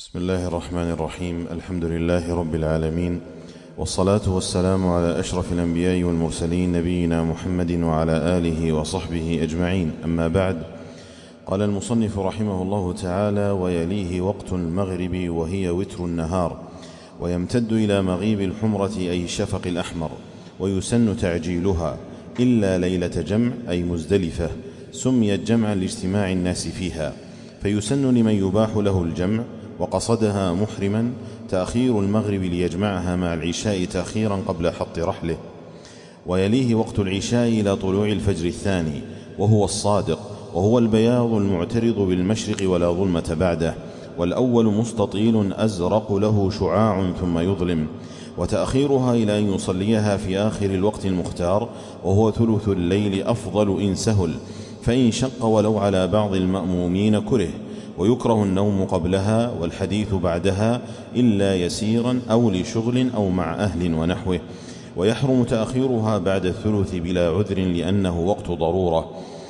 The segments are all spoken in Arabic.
بسم الله الرحمن الرحيم. الحمد لله رب العالمين، والصلاة والسلام على أشرف الأنبياء والمرسلين، نبينا محمد وعلى آله وصحبه أجمعين. أما بعد، قال المصنف رحمه الله تعالى: ويليه وقت المغرب وهي وتر النهار، ويمتد إلى مغيب الحمرة أي الشفق الأحمر، ويسن تعجيلها إلا ليلة جمع أي مزدلفة، سميت جمعا لاجتماع الناس فيها، فيسن لمن يباح له الجمع وقصدها محرما تأخير المغرب ليجمعها مع العشاء تأخيرا قبل حط رحله. ويليه وقت العشاء إلى طلوع الفجر الثاني، وهو الصادق، وهو البياض المعترض بالمشرق ولا ظلمة بعده، والأول مستطيل أزرق له شعاع ثم يظلم. وتأخيرها إلى أن يصليها في آخر الوقت المختار، وهو ثلث الليل أفضل إن سهل، فإن شق ولو على بعض المأمومين كره. ويكره النوم قبلها والحديث بعدها إلا يسيرا أو لشغل أو مع أهل ونحوه. ويحرم تأخيرها بعد الثلث بلا عذر لأنه وقت ضرورة.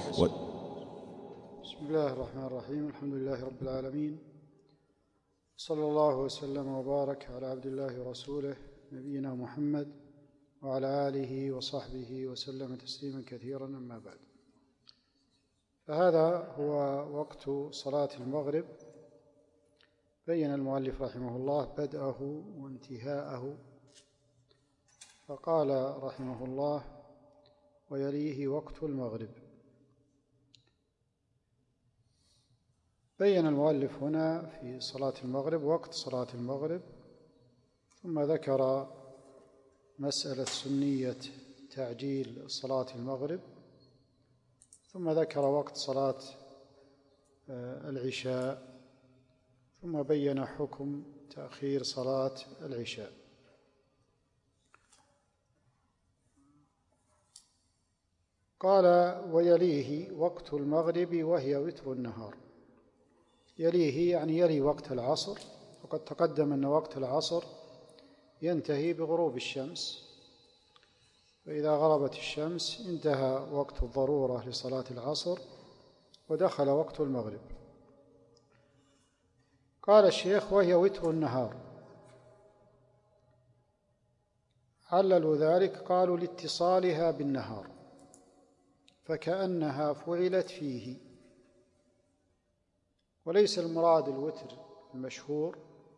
بسم الله الرحمن الرحيم. الحمد لله رب العالمين، صلى الله وسلم وبارك على عبد الله ورسوله نبينا محمد وعلى آله وصحبه وسلم تسليما كثيرا. أما بعد، فهذا هو وقت صلاة المغرب. بين المؤلف رحمه الله بدءه وانتهاءه، فقال رحمه الله: ويليه وقت المغرب. بين المؤلف هنا في صلاة المغرب وقت صلاة المغرب، ثم ذكر مسألة سنية تعجيل صلاة المغرب، ثم ذكر وقت صلاة العشاء، ثم بين حكم تأخير صلاة العشاء. قال: ويليه وقت المغرب وهي وتر النهار. يليه يعني يلي وقت العصر، وقد تقدم أن وقت العصر ينتهي بغروب الشمس، فإذا غربت الشمس انتهى وقت الضرورة لصلاة العصر ودخل وقت المغرب. قال الشيخ: وهي وتر النهار. عللوا ذلك، قالوا: لاتصالها بالنهار، فكأنها فعلت فيه. وليس المراد الوتر المشهور،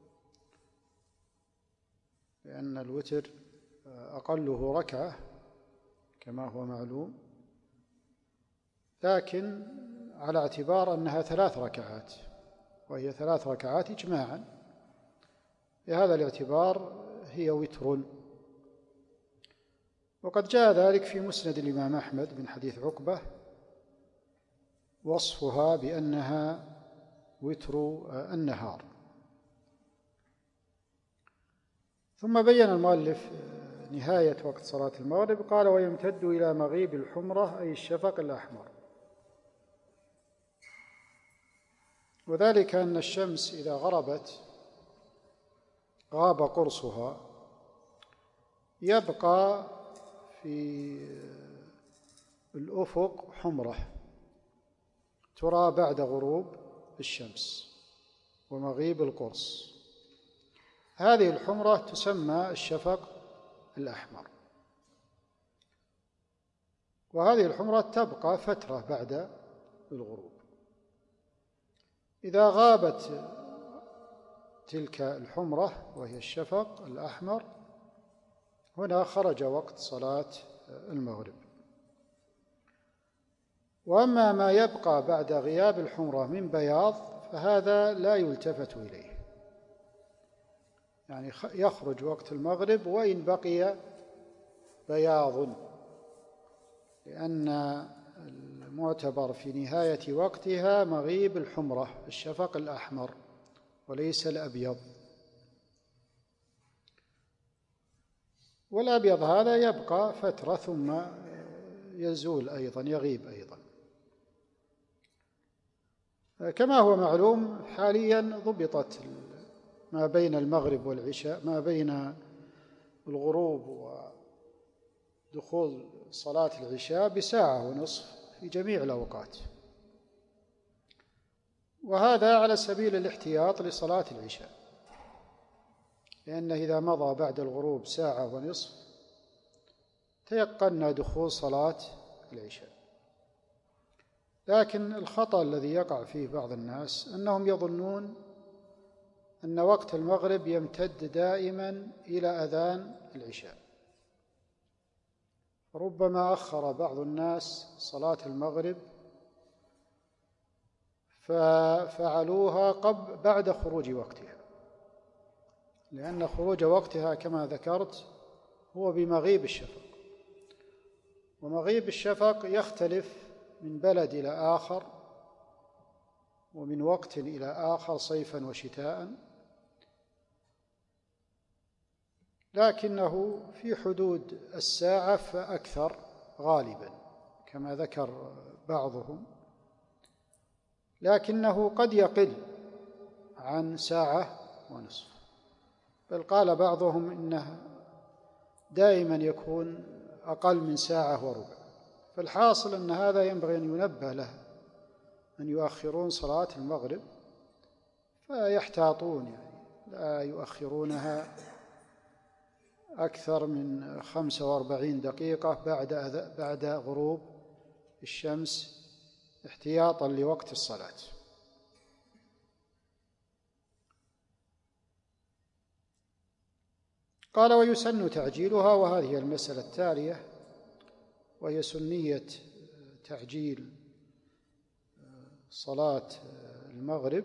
لأن الوتر أقله ركعة كما هو معلوم، لكن على اعتبار أنها 3 ركعات، وهي 3 ركعات إجماعا، بهذا الاعتبار هي وتر. وقد جاء ذلك في مسند الإمام أحمد من حديث عقبة وصفها بأنها وتر النهار. ثم بين المؤلف نهاية وقت صلاة المغرب، قال: ويمتد إلى مغيب الحمرة أي الشفق الأحمر. وذلك أن الشمس إذا غربت غاب قرصها، يبقى في الأفق حمرة ترى بعد غروب الشمس ومغيب القرص. هذه الحمرة تسمى الشفق الأحمر، وهذه الحمرة تبقى فترة بعد الغروب. إذا غابت تلك الحمرة وهي الشفق الأحمر، هنا خرج وقت صلاة المغرب. وأما ما يبقى بعد غياب الحمرة من بياض فهذا لا يلتفت إليه، يعني يخرج وقت المغرب وإن بقي بياض، لأن المعتبر في نهاية وقتها مغيب الحمرة الشفق الأحمر وليس الأبيض. والأبيض هذا يبقى فترة ثم يزول أيضا، يغيب أيضا. كما هو معلوم حاليا ضبطت ما بين المغرب والعشاء، ما بين الغروب ودخول صلاة العشاء ب1.5 ساعة في جميع الأوقات، وهذا على سبيل الاحتياط لصلاة العشاء، لأنه إذا مضى بعد الغروب ساعة ونصف تيقنا دخول صلاة العشاء. لكن الخطأ الذي يقع فيه بعض الناس أنهم يظنون أن وقت المغرب يمتد دائما إلى أذان العشاء، ربما أخر بعض الناس صلاة المغرب ففعلوها بعد خروج وقتها، لأن خروج وقتها كما ذكرت هو بمغيب الشفق، ومغيب الشفق يختلف من بلد إلى آخر ومن وقت إلى آخر صيفا وشتاء، لكنه في حدود الساعة فأكثر غالبا كما ذكر بعضهم، لكنه قد يقل عن ساعة ونصف، بل قال بعضهم إنه دائما يكون أقل من ساعة وربع. فالحاصل أن هذا ينبغي أن ينبه له أن يؤخرون صلاة المغرب، فيحتاطون يعني لا يؤخرونها أكثر من 45 دقيقة بعد غروب الشمس احتياطا لوقت الصلاة. قال ويسن تعجيلها، وهذه المسألة التالية وهي سنية تعجيل صلاة المغرب،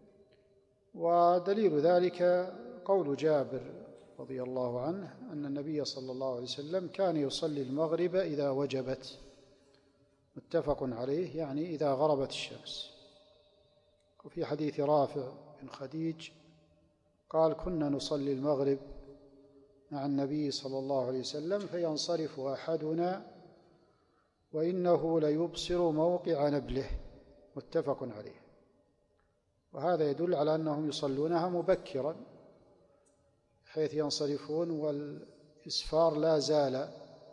ودليل ذلك قول جابر رضي الله عنه أن النبي صلى الله عليه وسلم كان يصلي المغرب إذا وجبت، متفق عليه، يعني إذا غربت الشمس. وفي حديث رافع بن خديج قال كنا نصلي المغرب مع النبي صلى الله عليه وسلم فينصرف أحدنا وإنه ليبصر موقع نبله، متفق عليه. وهذا يدل على أنهم يصلونها مبكرا حيث ينصرفون والإسفار لا زال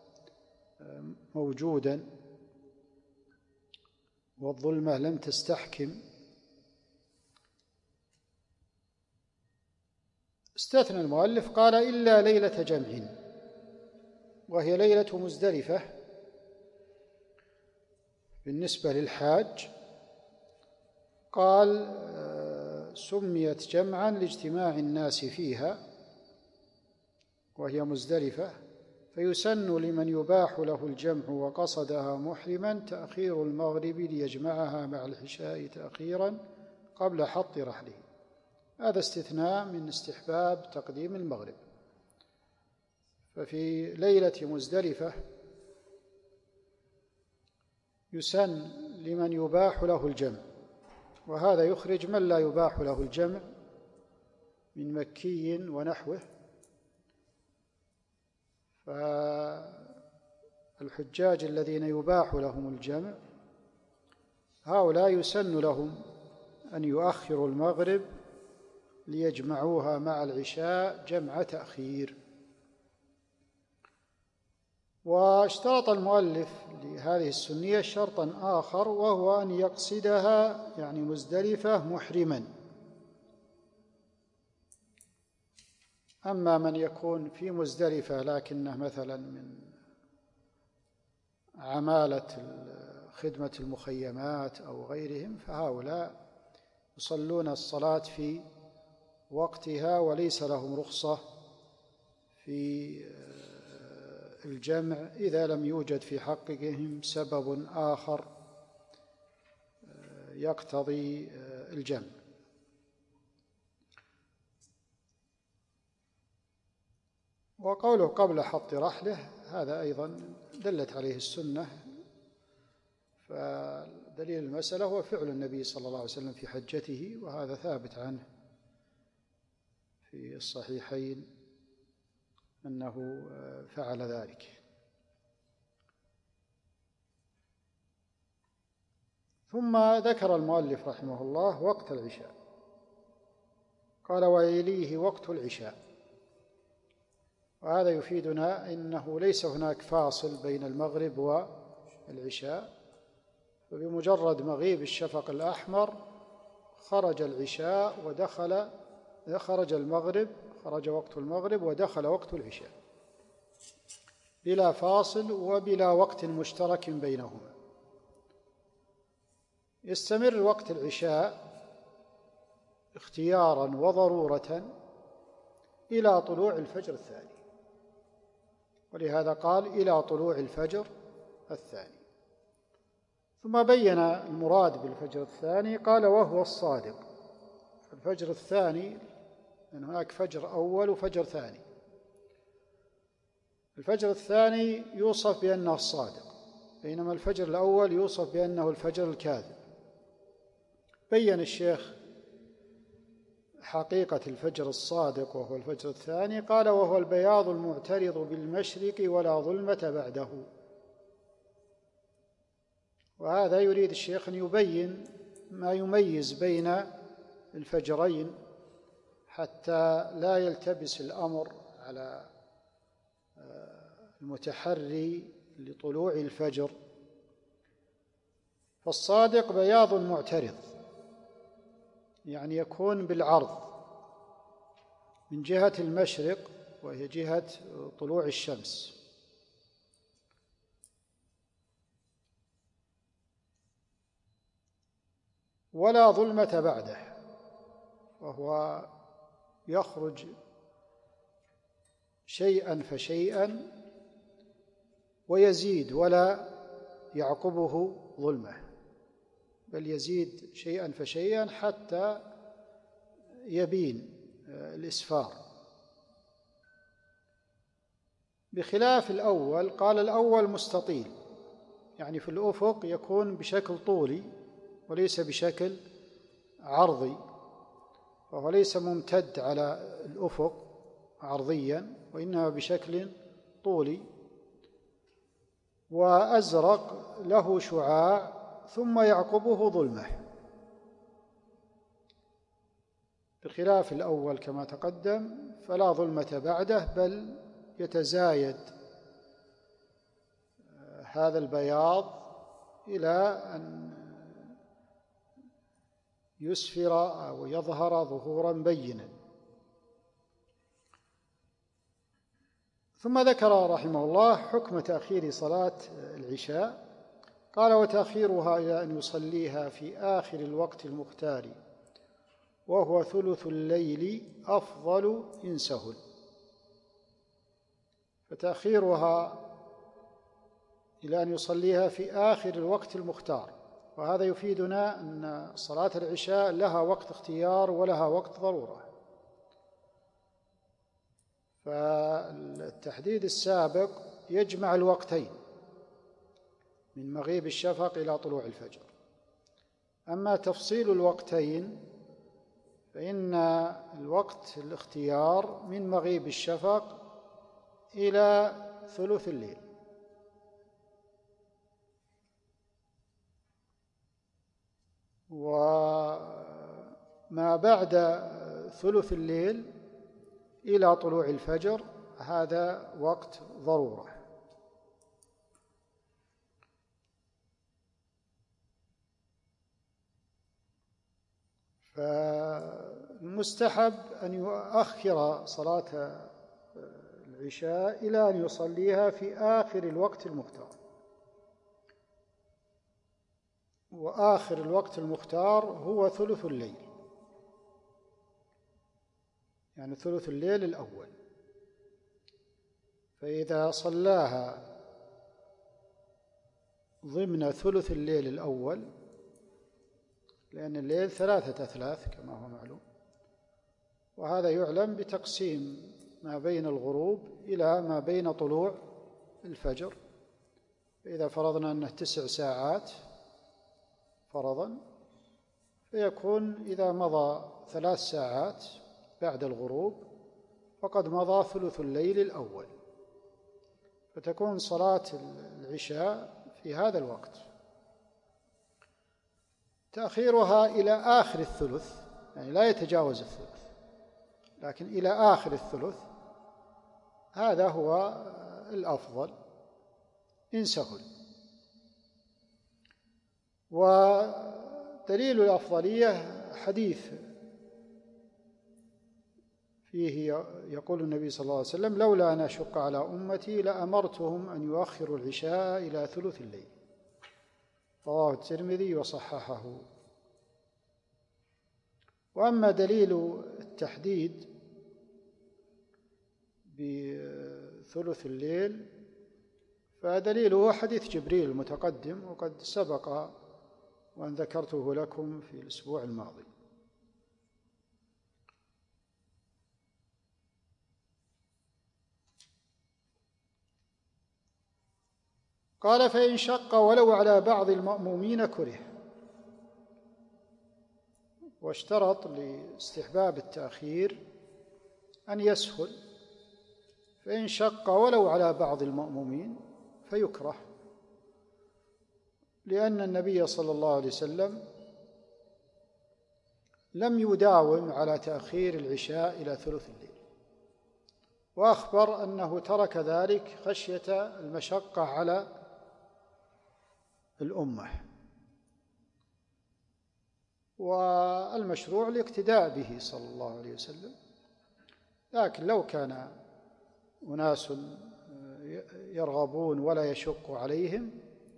موجودا والظلمة لم تستحكم. استثنى المؤلف قال إلا ليلة جمع، وهي ليلة مزدلفة بالنسبة للحاج. قال سميت جمعا لاجتماع الناس فيها وهي مزدلفة، فيسن لمن يباح له الجمع وقصدها محرما تأخير المغرب ليجمعها مع العشاء تأخيرا قبل حط رحله. هذا استثناء من استحباب تقديم المغرب. ففي ليلة مزدلفة يسن لمن يباح له الجمع، وهذا يخرج من لا يباح له الجمع من مكي ونحوه. فالحجاج الذين يباح لهم الجمع هؤلاء يسن لهم أن يؤخروا المغرب ليجمعوها مع العشاء جمع تأخير. واشترط المؤلف لهذه السنية شرطا آخر، وهو أن يقصدها يعني مزدلفة محرما. أما من يكون في مزدلفة لكنه مثلا من عمالة خدمة المخيمات أو غيرهم، فهؤلاء يصلون الصلاة في وقتها وليس لهم رخصة في الجمع إذا لم يوجد في حقهم سبب آخر يقتضي الجمع. وقوله قبل حط رحله هذا أيضا دلت عليه السنة، فدليل المسألة هو فعل النبي صلى الله عليه وسلم في حجته، وهذا ثابت عنه في الصحيحين أنه فعل ذلك. ثم ذكر المؤلف رحمه الله وقت العشاء، قال ويليه وقت العشاء. وهذا يفيدنا أنه ليس هناك فاصل بين المغرب والعشاء، فبمجرد مغيب الشفق الأحمر خرج العشاء خرج المغرب، خرج وقت المغرب ودخل وقت العشاء بلا فاصل وبلا وقت مشترك بينهما. يستمر وقت العشاء اختيارا وضرورة إلى طلوع الفجر الثاني، ولهذا قال إلى طلوع الفجر الثاني. ثم بين المراد بالفجر الثاني، قال وهو الصادق. الفجر الثاني، أن هناك فجر أول وفجر ثاني. الفجر الثاني يوصف بأنه الصادق، بينما الفجر الأول يوصف بأنه الفجر الكاذب. بين الشيخ حقيقة الفجر الصادق وهو الفجر الثاني، قال وهو البياض المعترض بالمشرق ولا ظلمة بعده. وهذا يريد الشيخ أن يبين ما يميز بين الفجرين حتى لا يلتبس الأمر على المتحري لطلوع الفجر. فالصادق بياض معترض، يعني يكون بالعرض من جهة المشرق وهي جهة طلوع الشمس، ولا ظلمة بعده، وهو يخرج شيئا فشيئا ويزيد ولا يعقبه ظلمة، بل يزيد شيئا فشيئا حتى يبين الإسفار. بخلاف الأول، قال الأول مستطيل، يعني في الأفق يكون بشكل طولي وليس بشكل عرضي، وهو ليس ممتد على الأفق عرضيا وإنما بشكل طولي، وأزرق له شعاع ثم يعقبه ظلمة، بخلاف الأول كما تقدم فلا ظلمة بعده، بل يتزايد هذا البياض إلى أن يسفر أو يظهر ظهورا بينا. ثم ذكر رحمه الله حكم تأخير صلاة العشاء، قال وتأخيرها إلى أن يصليها في آخر الوقت المختار وهو ثلث الليل أفضل إن سهل. فتأخيرها إلى أن يصليها في آخر الوقت المختار، وهذا يفيدنا أن صلاة العشاء لها وقت اختيار ولها وقت ضرورة. فالتحديد السابق يجمع الوقتين من مغيب الشفق إلى طلوع الفجر. أما تفصيل الوقتين فإن الوقت الاختيار من مغيب الشفق إلى ثلث الليل، وما بعد ثلث الليل إلى طلوع الفجر هذا وقت ضرورة. فالمستحب أن يؤخر صلاة العشاء إلى أن يصليها في آخر الوقت المختار، وآخر الوقت المختار هو ثلث الليل، يعني ثلث الليل الأول. فإذا صلاها ضمن ثلث الليل الأول، لأن الليل 3 أثلاث كما هو معلوم، وهذا يعلم بتقسيم ما بين الغروب إلى ما بين طلوع الفجر. فإذا فرضنا أنه 9 ساعات فرضا، فيكون إذا مضى 3 ساعات بعد الغروب فقد مضى ثلث الليل الأول، فتكون صلاة العشاء في هذا الوقت. تأخيرها إلى آخر الثلث، يعني لا يتجاوز الثلث، لكن إلى آخر الثلث هذا هو الأفضل إن سهل. ودليل الأفضلية حديث فيه يقول النبي صلى الله عليه وسلم: لولا أن أشق على أمتي لأمرتهم أن يؤخروا العشاء إلى ثلث الليل. رواه الترمذي وصححه. وأما دليل التحديد بثلث الليل فدليله حديث جبريل المتقدم، وقد سبق وأن ذكرته لكم في الأسبوع الماضي. قال: فإن شق ولو على بعض المأمومين كره. واشترط لاستحباب التأخير أن يسهل، فإن شق ولو على بعض المأمومين فيكره، لأن النبي صلى الله عليه وسلم لم يداوم على تأخير العشاء إلى ثلث الليل، وأخبر أنه ترك ذلك خشية المشقة على الأمة، والمشروع الاقتداء به صلى الله عليه وسلم. لكن لو كان أناس يرغبون ولا يشق عليهم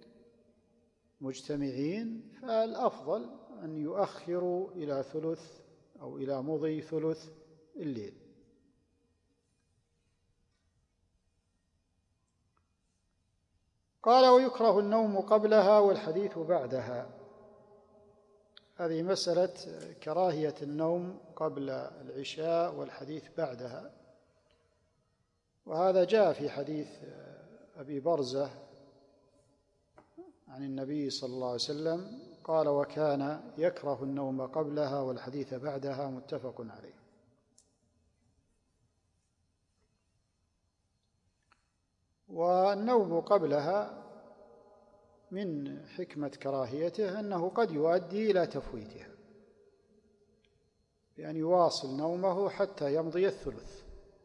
مجتمعين فالأفضل أن يؤخروا إلى ثلث أو إلى مضي ثلث الليل. قال: ويكره النوم قبلها والحديث بعدها. هذه مسألة كراهية النوم قبل العشاء والحديث بعدها، وهذا جاء في حديث أبي برزة عن النبي صلى الله عليه وسلم قال: وكان يكره النوم قبلها والحديث بعدها، متفق عليه. والنوم قبلها من حكمة كراهيته أنه قد يؤدي إلى تفويتها، بأن يواصل نومه حتى يمضي الثلث.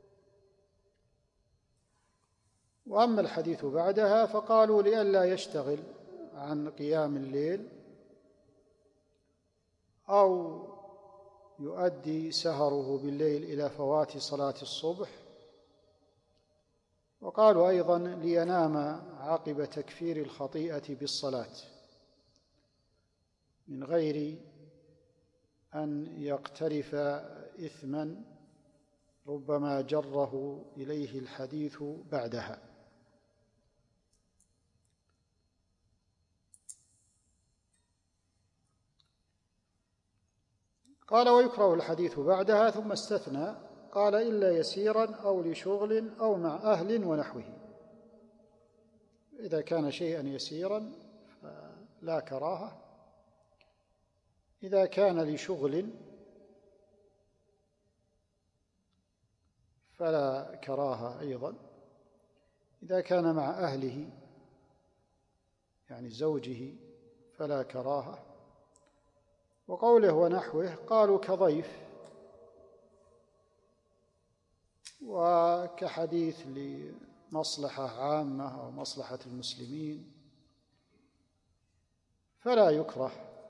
وأما الحديث بعدها فقالوا لئلا يشتغل عن قيام الليل أو يؤدي سهره بالليل إلى فوات صلاة الصبح، وقالوا أيضا لينام عقب تكفير الخطيئة بالصلاة من غير أن يقترف إثما ربما جره إليه الحديث بعدها. قال: ويكره الحديث بعدها، ثم استثنى قال: إلا يسيرا أو لشغل أو مع أهل ونحوه. إذا كان شيئا يسيرا فلا كراهة، إذا كان لشغل فلا كراهة أيضا، إذا كان مع أهله يعني زوجه فلا كراهة. وقوله ونحوه قالوا كضيف وكحديث لمصلحة عامة أو مصلحة المسلمين فلا يكره.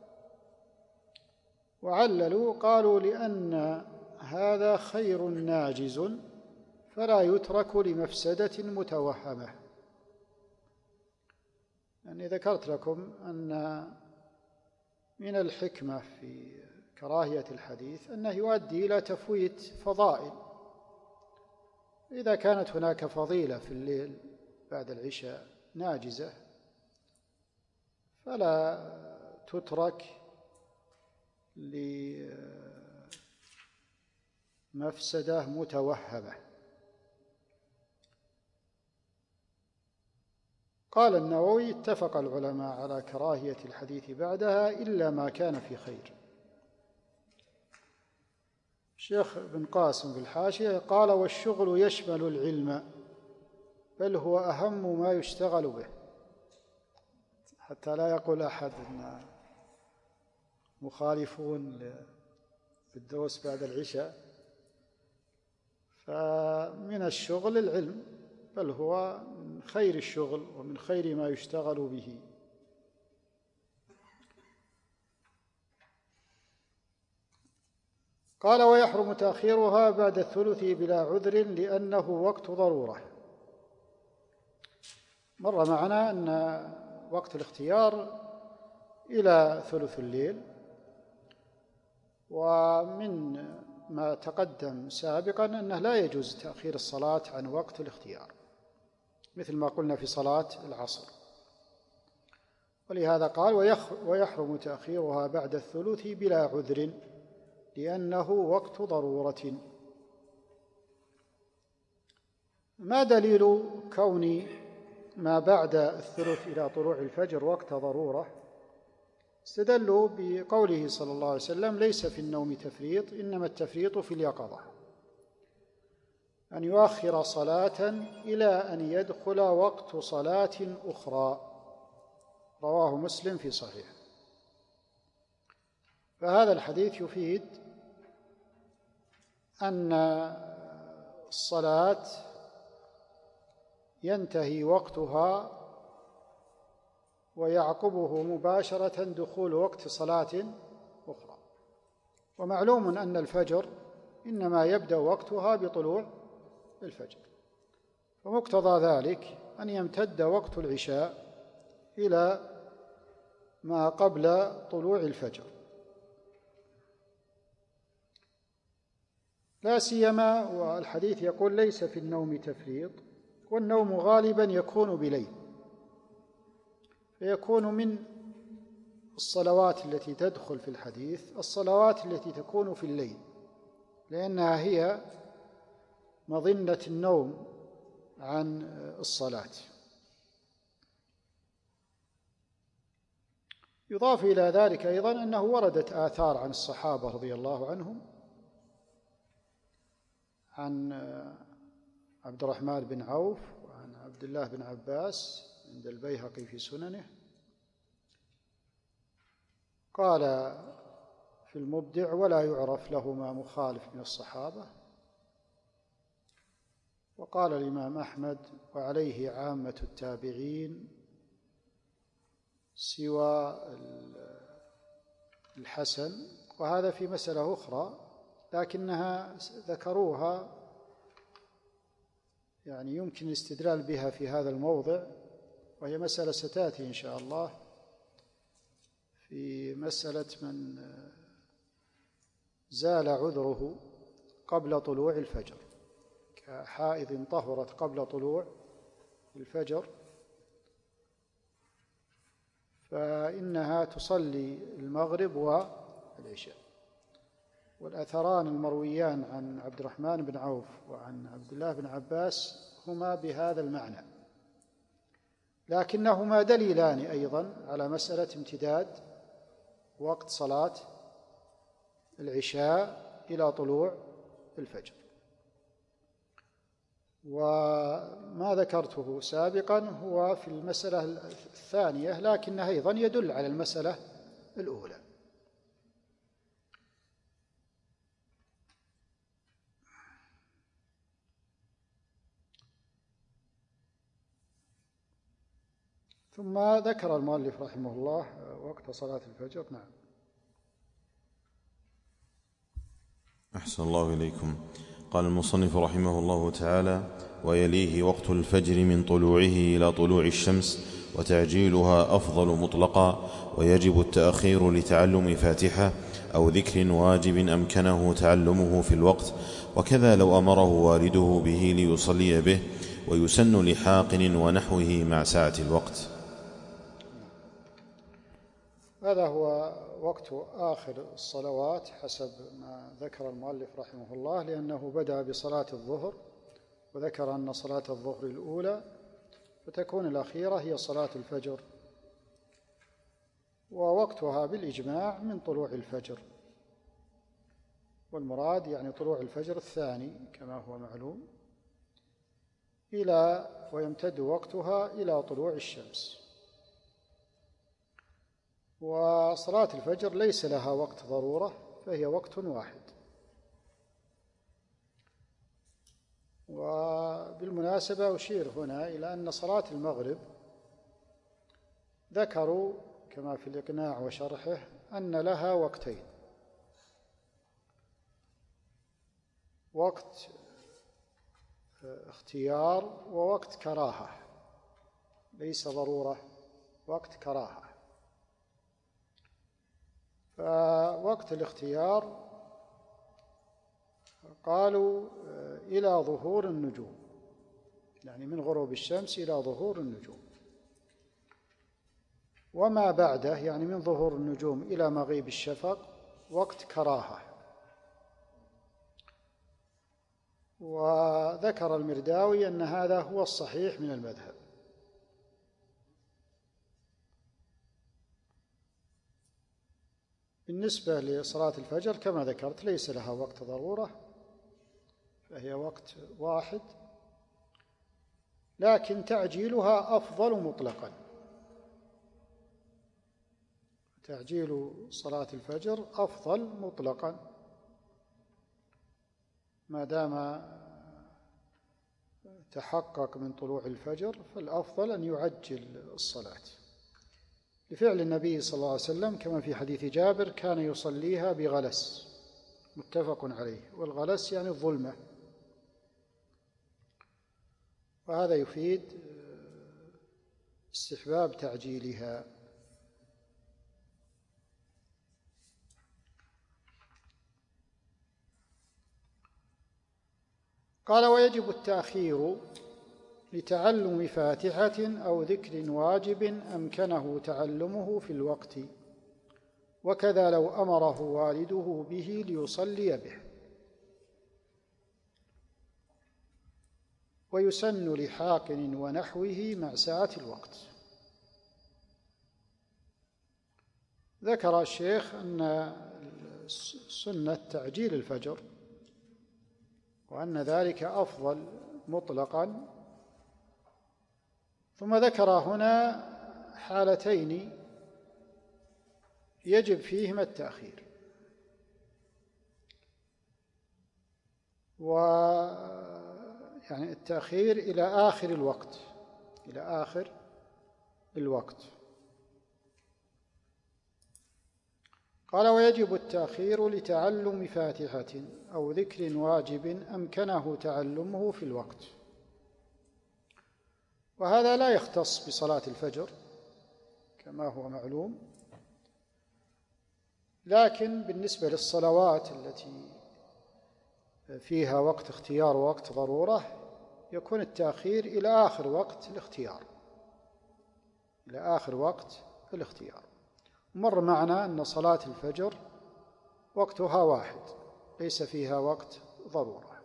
وعللوا قالوا لأن هذا خير ناجز فلا يترك لمفسدة متوهمة. يعني ذكرت لكم أن من الحكمة في كراهية الحديث أنه يؤدي إلى تفويت فضائل. إذا كانت هناك فضيلة في الليل بعد العشاء ناجزة فلا تترك لمفسدة متوهمة. قال النووي: اتفق العلماء على كراهية الحديث بعدها إلا ما كان في خير. الشيخ بن قاسم في الحاشية قال: والشغل يشمل العلم بل هو أهم ما يشتغل به، حتى لا يقول أحد أن مخالفون بالدروس بعد العشاء. فمن الشغل العلم، بل هو من خير الشغل ومن خير ما يشتغل به. قال: ويحرم تأخيرها بعد الثلث بلا عذر لأنه وقت ضرورة. مر معنا أن وقت الاختيار إلى ثلث الليل، ومن ما تقدم سابقا أنه لا يجوز تأخير الصلاة عن وقت الاختيار، مثل ما قلنا في صلاة العصر. ولهذا قال: ويحرم تأخيرها بعد الثلث بلا عذر لأنه وقت ضرورة. ما دليل كون ما بعد الثلث إلى طلوع الفجر وقت ضرورة؟ استدلوا بقوله صلى الله عليه وسلم: ليس في النوم تفريط، إنما التفريط في اليقظة، أن يؤخر صلاة إلى أن يدخل وقت صلاة أخرى. رواه مسلم في صحيح. فهذا الحديث يفيد أن الصلاة ينتهي وقتها ويعقبه مباشرة دخول وقت صلاة أخرى. ومعلوم أن الفجر إنما يبدأ وقتها بطلوع الفجر، فمقتضى ذلك أن يمتد وقت العشاء إلى ما قبل طلوع الفجر، لا سيما والحديث يقول: ليس في النوم تفريط، والنوم غالبا يكون بليل، فيكون من الصلوات التي تدخل في الحديث الصلوات التي تكون في الليل، لأنها هي مظنة النوم عن الصلاة. يضاف إلى ذلك أيضا أنه وردت آثار عن الصحابة رضي الله عنهم، عن عبد الرحمن بن عوف وعن عبد الله بن عباس عند البيهقي في سننه، قال في المبدع: ولا يعرف لهما مخالف من الصحابة. وقال الإمام أحمد: وعليه عامة التابعين سوى الحسن. وهذا في مسألة أخرى لكنها ذكروها يعني يمكن الاستدلال بها في هذا الموضع، وهي مسألة ستأتي إن شاء الله في مسألة من زال عذره قبل طلوع الفجر، كحائض طهرت قبل طلوع الفجر، فإنها تصلي المغرب والعشاء. والأثران المرويان عن عبد الرحمن بن عوف وعن عبد الله بن عباس هما بهذا المعنى، لكنهما دليلان أيضا على مسألة امتداد وقت صلاة العشاء إلى طلوع الفجر. وما ذكرته سابقا هو في المسألة الثانية، لكنه أيضا يدل على المسألة الأولى. ثم ذكر المؤلف رحمه الله وقت صلاة الفجر. نعم. أحسن الله إليكم. قال المصنف رحمه الله تعالى: ويليه وقت الفجر من طلوعه إلى طلوع الشمس، وتعجيلها أفضل مطلقا، ويجب التأخير لتعلم فاتحة أو ذكر واجب أمكنه تعلمه في الوقت، وكذا لو أمره والده به ليصلي به، ويسن لحاقن ونحوه مع سعة الوقت. هذا هو وقت آخر الصلوات حسب ما ذكر المؤلف رحمه الله، لأنه بدأ بصلاة الظهر وذكر أن صلاة الظهر الأولى، فتكون الأخيرة هي صلاة الفجر، ووقتها بالإجماع من طلوع الفجر، والمراد يعني طلوع الفجر الثاني كما هو معلوم، ويمتد وقتها إلى طلوع الشمس. وصلاة الفجر ليس لها وقت ضرورة، فهي وقت واحد. وبالمناسبة أشير هنا إلى أن صلاة المغرب ذكروا كما في الإقناع وشرحه أن لها وقتين، وقت اختيار ووقت كراهة، ليس ضرورة، وقت كراهة. فوقت الاختيار قالوا إلى ظهور النجوم، يعني من غروب الشمس إلى ظهور النجوم، وما بعده يعني من ظهور النجوم إلى مغيب الشفق وقت كراهة. وذكر المرداوي أن هذا هو الصحيح من المذهب. بالنسبة لصلاة الفجر كما ذكرت ليس لها وقت ضرورة، فهي وقت واحد، لكن تعجيلها أفضل مطلقا. تعجيل صلاة الفجر أفضل مطلقا ما دام تحقق من طلوع الفجر، فالأفضل أن يعجل الصلاة، لفعل النبي صلى الله عليه وسلم كما في حديث جابر كان يصليها بغلس، متفق عليه. والغلس يعني الظلمة، وهذا يفيد استحباب تعجيلها. قال: ويجب التأخير لتعلم فاتحة أو ذكر واجب أمكنه تعلمه في الوقت، وكذا لو أمره والده به ليصلي به. ويسن لحاقن ونحوه مع ساعة الوقت. ذكر الشيخ أن سنة تعجيل الفجر وأن ذلك أفضل مطلقا، ثم ذكر هنا حالتين يجب فيهما التأخير، يعني التأخير إلى آخر الوقت، إلى آخر الوقت. قال: ويجب التأخير لتعلم فاتحة أو ذكر واجب أمكنه تعلمه في الوقت. وهذا لا يختص بصلاة الفجر كما هو معلوم، لكن بالنسبة للصلوات التي فيها وقت اختيار ووقت ضرورة يكون التأخير إلى آخر وقت الاختيار، إلى آخر وقت الاختيار. مر معنا أن صلاة الفجر وقتها واحد، ليس فيها وقت ضرورة.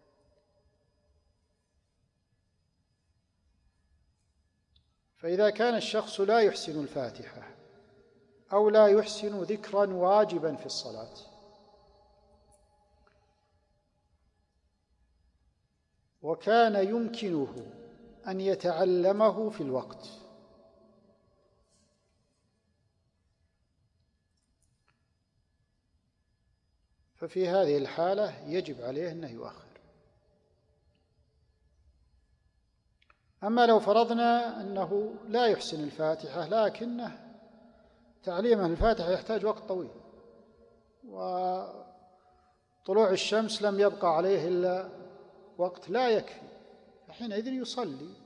فإذا كان الشخص لا يحسن الفاتحة أو لا يحسن ذكرا واجبا في الصلاة، وكان يمكنه أن يتعلمه في الوقت، ففي هذه الحالة يجب عليه أنه يؤخر. أما لو فرضنا أنه لا يحسن الفاتحة لكنه تعليمه الفاتحة يحتاج وقت طويل، وطلوع الشمس لم يبقى عليه إلا وقت لا يكفي، فحينئذ يصلي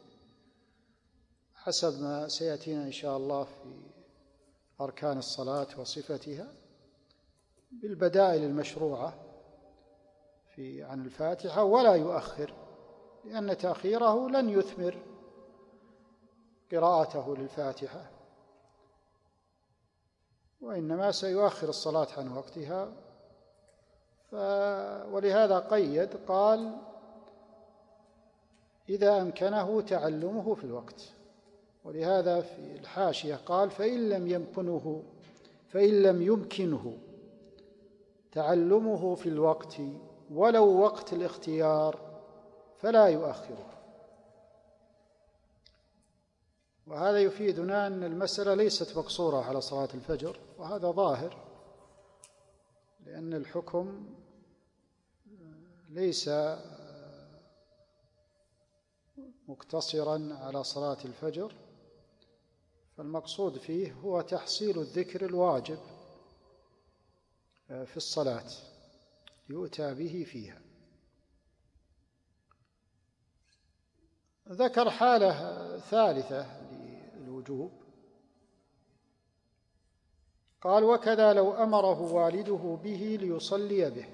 حسب ما سيأتينا إن شاء الله في أركان الصلاة وصفتها بالبدائل المشروعة عن الفاتحة، ولا يؤخر، لأن تأخيره لن يثمر قراءته للفاتحة، وإنما سيؤخر الصلاة عن وقتها. ولهذا قيد، قال: إذا أمكنه تعلمه في الوقت. ولهذا في الحاشية قال: فإن لم يمكنه تعلمه في الوقت ولو وقت الاختيار فلا يؤخره. وهذا يفيدنا أن المسألة ليست مقصورة على صلاة الفجر، وهذا ظاهر، لأن الحكم ليس مقتصرا على صلاة الفجر، فالمقصود فيه هو تحصيل الذكر الواجب في الصلاة يؤتى به فيها. ذكر حالة ثالثة للوجوب، قال: وكذا لو أمره والده به ليصلي به.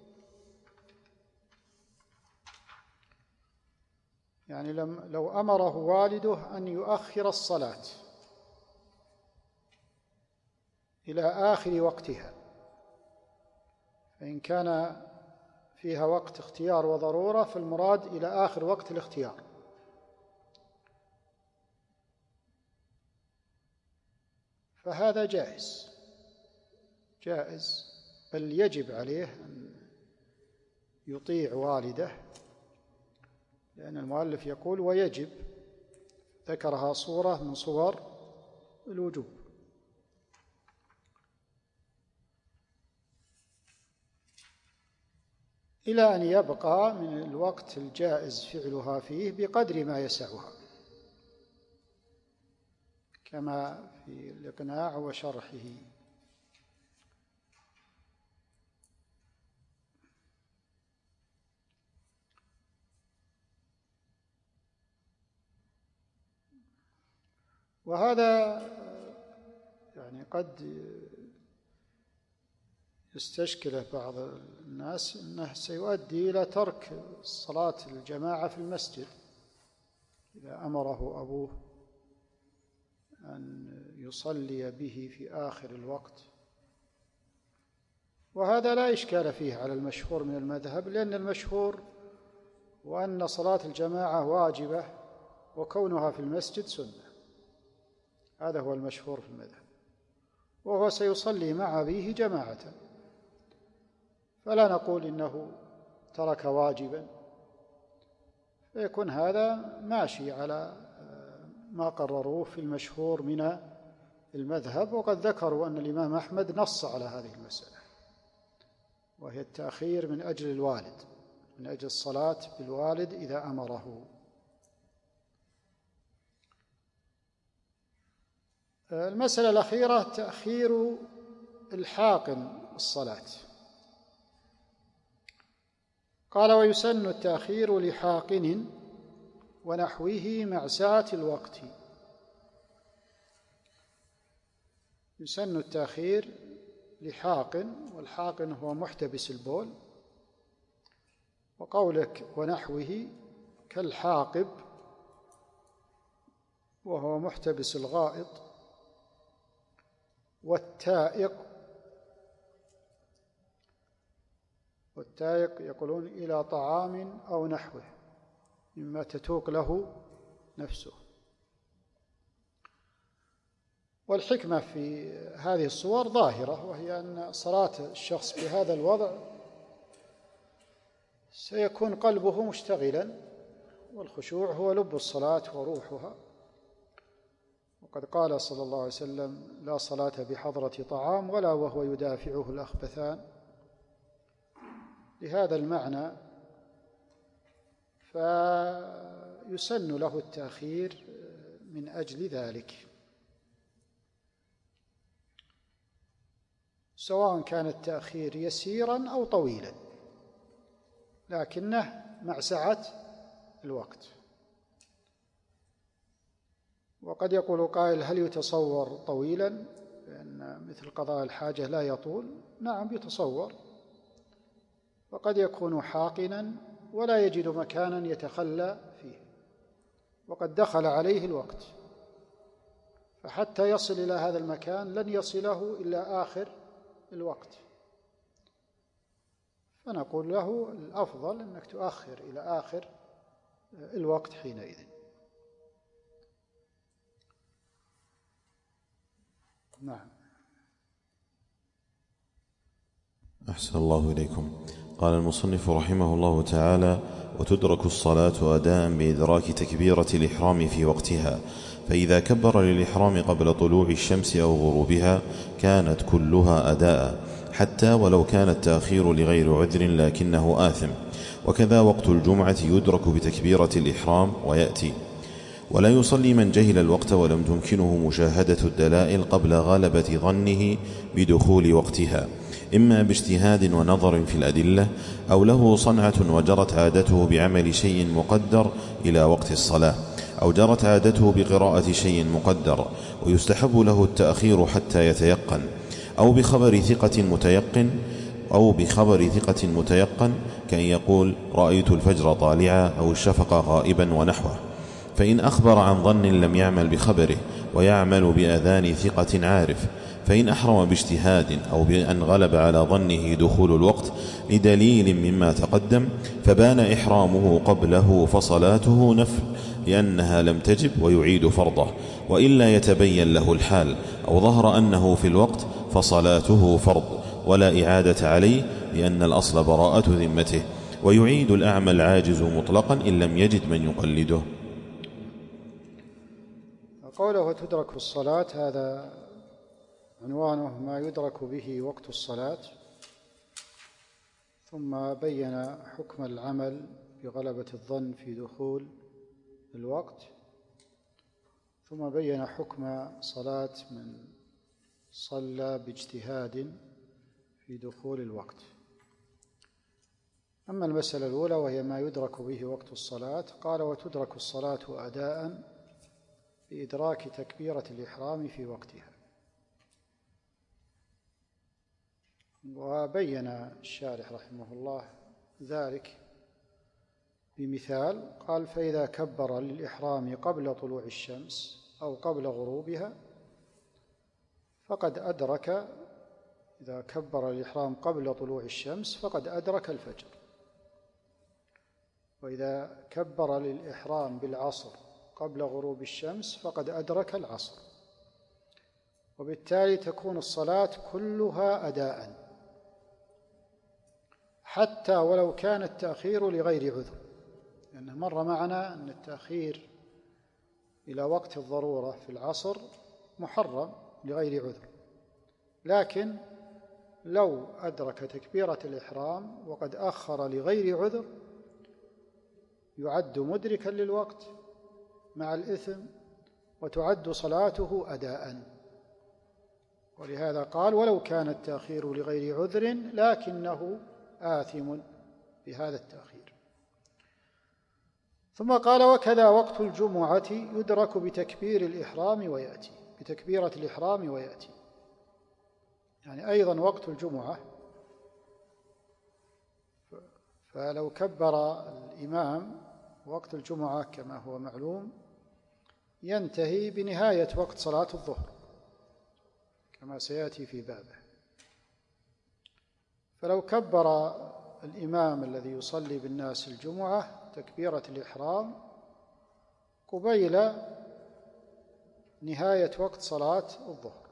يعني لو أمره والده أن يؤخر الصلاة إلى آخر وقتها، فإن كان فيها وقت اختيار وضرورة فالمراد إلى آخر وقت الاختيار، فهذا جائز بل يجب عليه أن يطيع والده، لأن المؤلف يقول ويجب، ذكرها صورة من صور الوجوب. إلى أن يبقى من الوقت الجائز فعلها فيه بقدر ما يسعها، كما في الإقناع وشرحه. وهذا يعني قد يستشكله بعض الناس أنه سيؤدي إلى ترك صلاة الجماعة في المسجد إذا أمره أبوه أن يصلي به في آخر الوقت، وهذا لا إشكال فيه على المشهور من المذهب، لأن المشهور وأن صلاة الجماعة واجبة وكونها في المسجد سنة، هذا هو المشهور في المذهب، وهو سيصلي مع أبيه جماعة، فلا نقول إنه ترك واجبا، فيكون هذا ماشي على ما قرروه في المشهور من المذهب. وقد ذكروا أن الإمام أحمد نص على هذه المسألة، وهي التأخير من أجل الوالد، من أجل الصلاة بالوالد إذا أمره. المسألة الأخيرة تأخير الحاقن الصلاة. قال: ويسن التأخير لحاقن ونحوه مع سعة الوقت. يسن التأخير لحاقن، والحاقن هو محتبس البول، وقولك ونحوه كالحاقب وهو محتبس الغائط، والتائق يقولون إلى طعام أو نحوه مما تتوق له نفسه. والحكمة في هذه الصور ظاهرة، وهي أن صلاة الشخص بهذا الوضع سيكون قلبه مشتغلا، والخشوع هو لب الصلاة وروحها. وقد قال صلى الله عليه وسلم: لا صلاة بحضرة طعام ولا وهو يدافعه الأخبثان. لهذا المعنى فيسن له التأخير من أجل ذلك، سواء كان التأخير يسيرا أو طويلا، لكنه مع سعة الوقت. وقد يقول قائل: هل يتصور طويلا؟ لأن مثل قضاء الحاجة لا يطول. نعم يتصور، وقد يكون حاقنا ولا يجد مكانا يتخلى فيه، وقد دخل عليه الوقت، فحتى يصل إلى هذا المكان لن يصله إلا آخر الوقت، فنقول له الأفضل أنك تؤخر إلى آخر الوقت حينئذ. نعم. أحسن الله إليكم. قال المصنف رحمه الله تعالى: وتدرك الصلاة أداء بإدراك تكبيرة الإحرام في وقتها، فإذا كبر للإحرام قبل طلوع الشمس أو غروبها كانت كلها أداء، حتى ولو كان التأخير لغير عذر لكنه آثم. وكذا وقت الجمعة يدرك بتكبيرة الإحرام ويأتي. ولا يصلي من جهل الوقت ولم تمكنه مشاهدة الدلائل قبل غلبة ظنه بدخول وقتها، إما باجتهاد ونظر في الأدلة، أو له صنعة وجرت عادته بعمل شيء مقدر إلى وقت الصلاة، أو جرت عادته بقراءة شيء مقدر ويستحب له التأخير حتى يتيقن، أو بخبر ثقة متيقن كأن يقول رأيت الفجر طالعا أو الشفق غائبا ونحوه. فإن أخبر عن ظن لم يعمل بخبره ويعمل بأذان ثقة عارف. فإن أحرم باجتهاد أو بأن غلب على ظنه دخول الوقت لدليل مما تقدم فبان إحرامه قبله فصلاته نفل لأنها لم تجب ويعيد فرضه، وإلا يتبين له الحال أو ظهر أنه في الوقت فصلاته فرض ولا إعادة عليه لأن الأصل براءة ذمته، ويعيد الأعمى العاجز مطلقا إن لم يجد من يقلده. قوله وتدرك الصلاة هذا عنوانه ما يدرك به وقت الصلاة، ثم بين حكم العمل بغلبة الظن في دخول الوقت، ثم بين حكم صلاة من صلى باجتهاد في دخول الوقت. أما المسألة الأولى وهي ما يدرك به وقت الصلاة، قال وتدرك الصلاة أداء بإدراك تكبيرة الإحرام في وقتها. وبين الشارح رحمه الله ذلك بمثال، قال فإذا كبر للإحرام قبل طلوع الشمس أو قبل غروبها فقد أدرك، إذا كبر الإحرام قبل طلوع الشمس فقد أدرك الفجر، وإذا كبر للإحرام بالعصر قبل غروب الشمس فقد أدرك العصر، وبالتالي تكون الصلاة كلها أداء حتى ولو كان التأخير لغير عذر، لأنه مر معنا أن التأخير إلى وقت الضرورة في العصر محرم لغير عذر، لكن لو أدرك تكبيرة الإحرام وقد أخر لغير عذر يعد مدركا للوقت مع الإثم وتعد صلاته أداء. ولهذا قال ولو كان التأخير لغير عذر لكنه آثم بهذا التأخير. ثم قال وكذا وقت الجمعة يدرك بتكبيرة الإحرام ويأتي. يعني أيضا وقت الجمعة فلو كبر الإمام وقت الجمعة كما هو معلوم ينتهي بنهاية وقت صلاة الظهر كما سيأتي في بابه، فلو كبر الإمام الذي يصلي بالناس الجمعة تكبيرة الإحرام قبيل نهاية وقت صلاة الظهر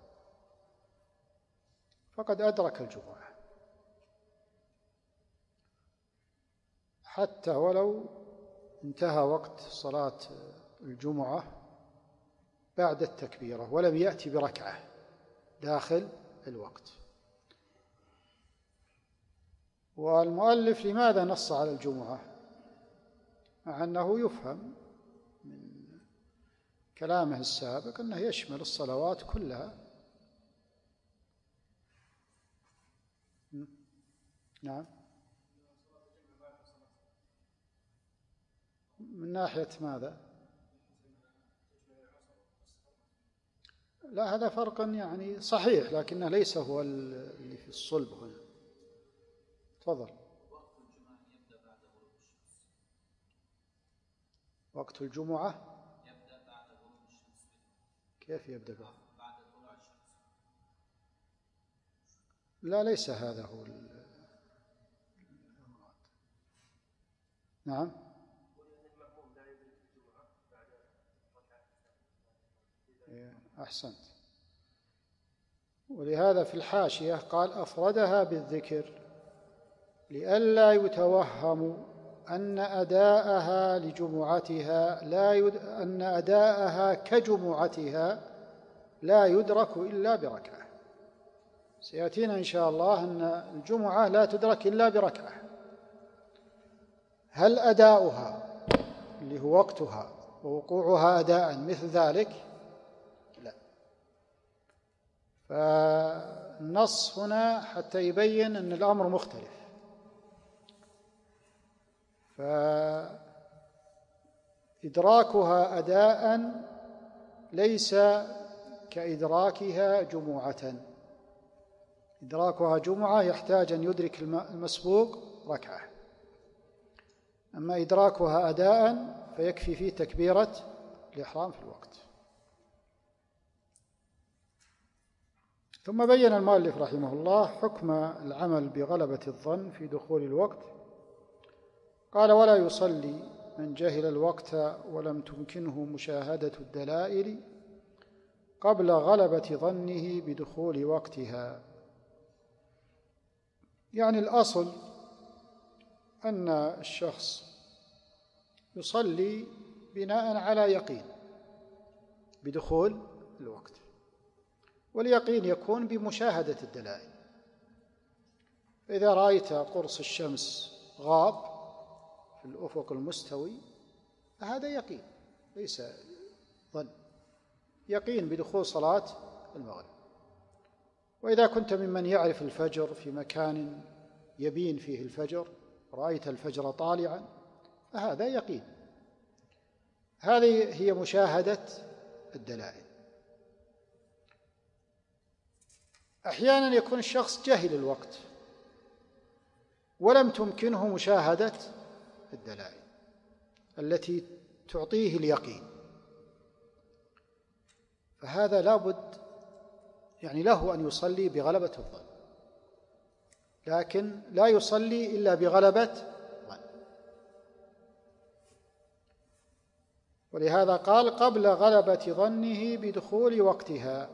فقد أدرك الجمعة، حتى ولو انتهى وقت صلاة الجمعة بعد التكبيرة ولم يأتي بركعة داخل الوقت. والمؤلف لماذا نص على الجمعة مع أنه يفهم من كلامه السابق أنه يشمل الصلوات كلها؟ نعم، من ناحية ماذا؟ لا، هذا فرق يعني صحيح لكنه ليس هو اللي في الصلب هنا. تفضل. وقت الجمعة يبدأ بعد غروب الشمس. كيف يبدأ بعد طلوع الشمس؟ لا، ليس هذا هو نعم. أحسنت. ولهذا في الحاشية قال أفردها بالذكر لئلا يتوهم أن أداءها لجمعتها أن أداءها كجمعتها لا يدرك إلا بركعة. سيأتينا إن شاء الله أن الجمعة لا تدرك إلا بركعة. هل أداؤها اللي هو وقتها ووقوعها أداء مثل ذلك؟ لا. النص هنا حتى يبين أن الأمر مختلف، فإدراكها أداء ليس كإدراكها جمعة. إدراكها جمعة يحتاج أن يدرك المسبوق ركعة، أما إدراكها أداء فيكفي فيه تكبيرة الإحرام في الوقت. ثم بين المؤلف رحمه الله حكم العمل بغلبة الظن في دخول الوقت. قال: ولا يصلي من جهل الوقت ولم تمكنه مشاهدة الدلائل قبل غلبة ظنه بدخول وقتها. يعني الأصل أن الشخص يصلي بناء على يقين بدخول الوقت، واليقين يكون بمشاهدة الدلائل. إذا رأيت قرص الشمس غاب في الأفق المستوي فهذا يقين ليس ظن، يقين بدخول صلاة المغرب. وإذا كنت ممن يعرف الفجر في مكان يبين فيه الفجر، رأيت الفجر طالعا، فهذا يقين. هذه هي مشاهدة الدلائل. أحيانا يكون الشخص جاهل الوقت ولم تمكنه مشاهدة الدلائل التي تعطيه اليقين، فهذا لابد يعني له أن يصلي بغلبة الظن، لكن لا يصلي إلا بغلبة الظن. ولهذا قال: قبل غلبة ظنه بدخول وقتها.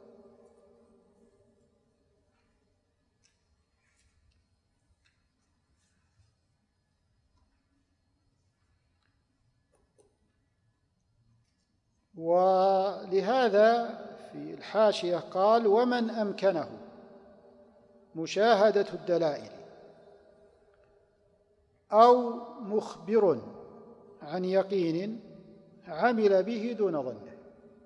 ولهذا في الحاشية قال: ومن أمكنه مشاهدة الدلائل أو مخبر عن يقين عمل به دون ظنه.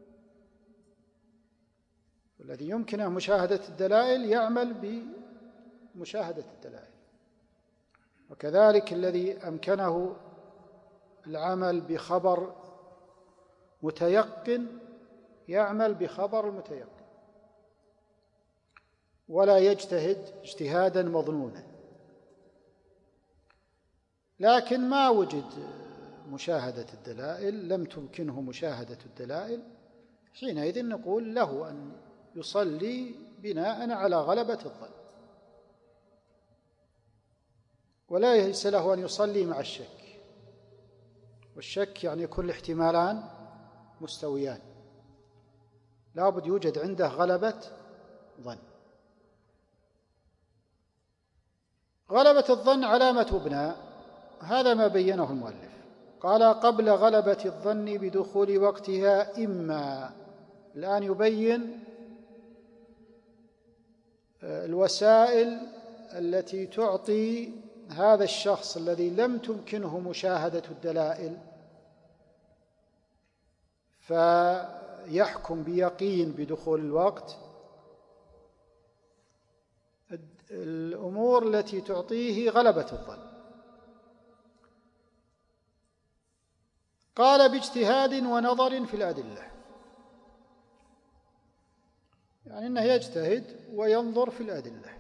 والذي يمكنه مشاهدة الدلائل يعمل بمشاهدة الدلائل، وكذلك الذي أمكنه العمل بخبر متيقن يعمل بخبر المتيقن، ولا يجتهد اجتهادا مظنونا. لكن ما وجد مشاهدة الدلائل، لم تمكنه مشاهدة الدلائل، حينئذ نقول له أن يصلي بناء على غلبة الظن، ولا ليس له أن يصلي مع الشك. والشك يعني يكون الاحتمالان مستويان، لابد يوجد عنده غلبة ظن. غلبة الظن علامة ابناء، هذا ما بينه المؤلف. قال: قبل غلبة الظن بدخول وقتها إما. الآن يبين الوسائل التي تعطي هذا الشخص الذي لم تمكنه مشاهدة الدلائل فيحكم بيقين بدخول الوقت، الأمور التي تعطيه غلبة الظن. قال: باجتهاد ونظر في الأدلة، يعني أنه يجتهد وينظر في الأدلة.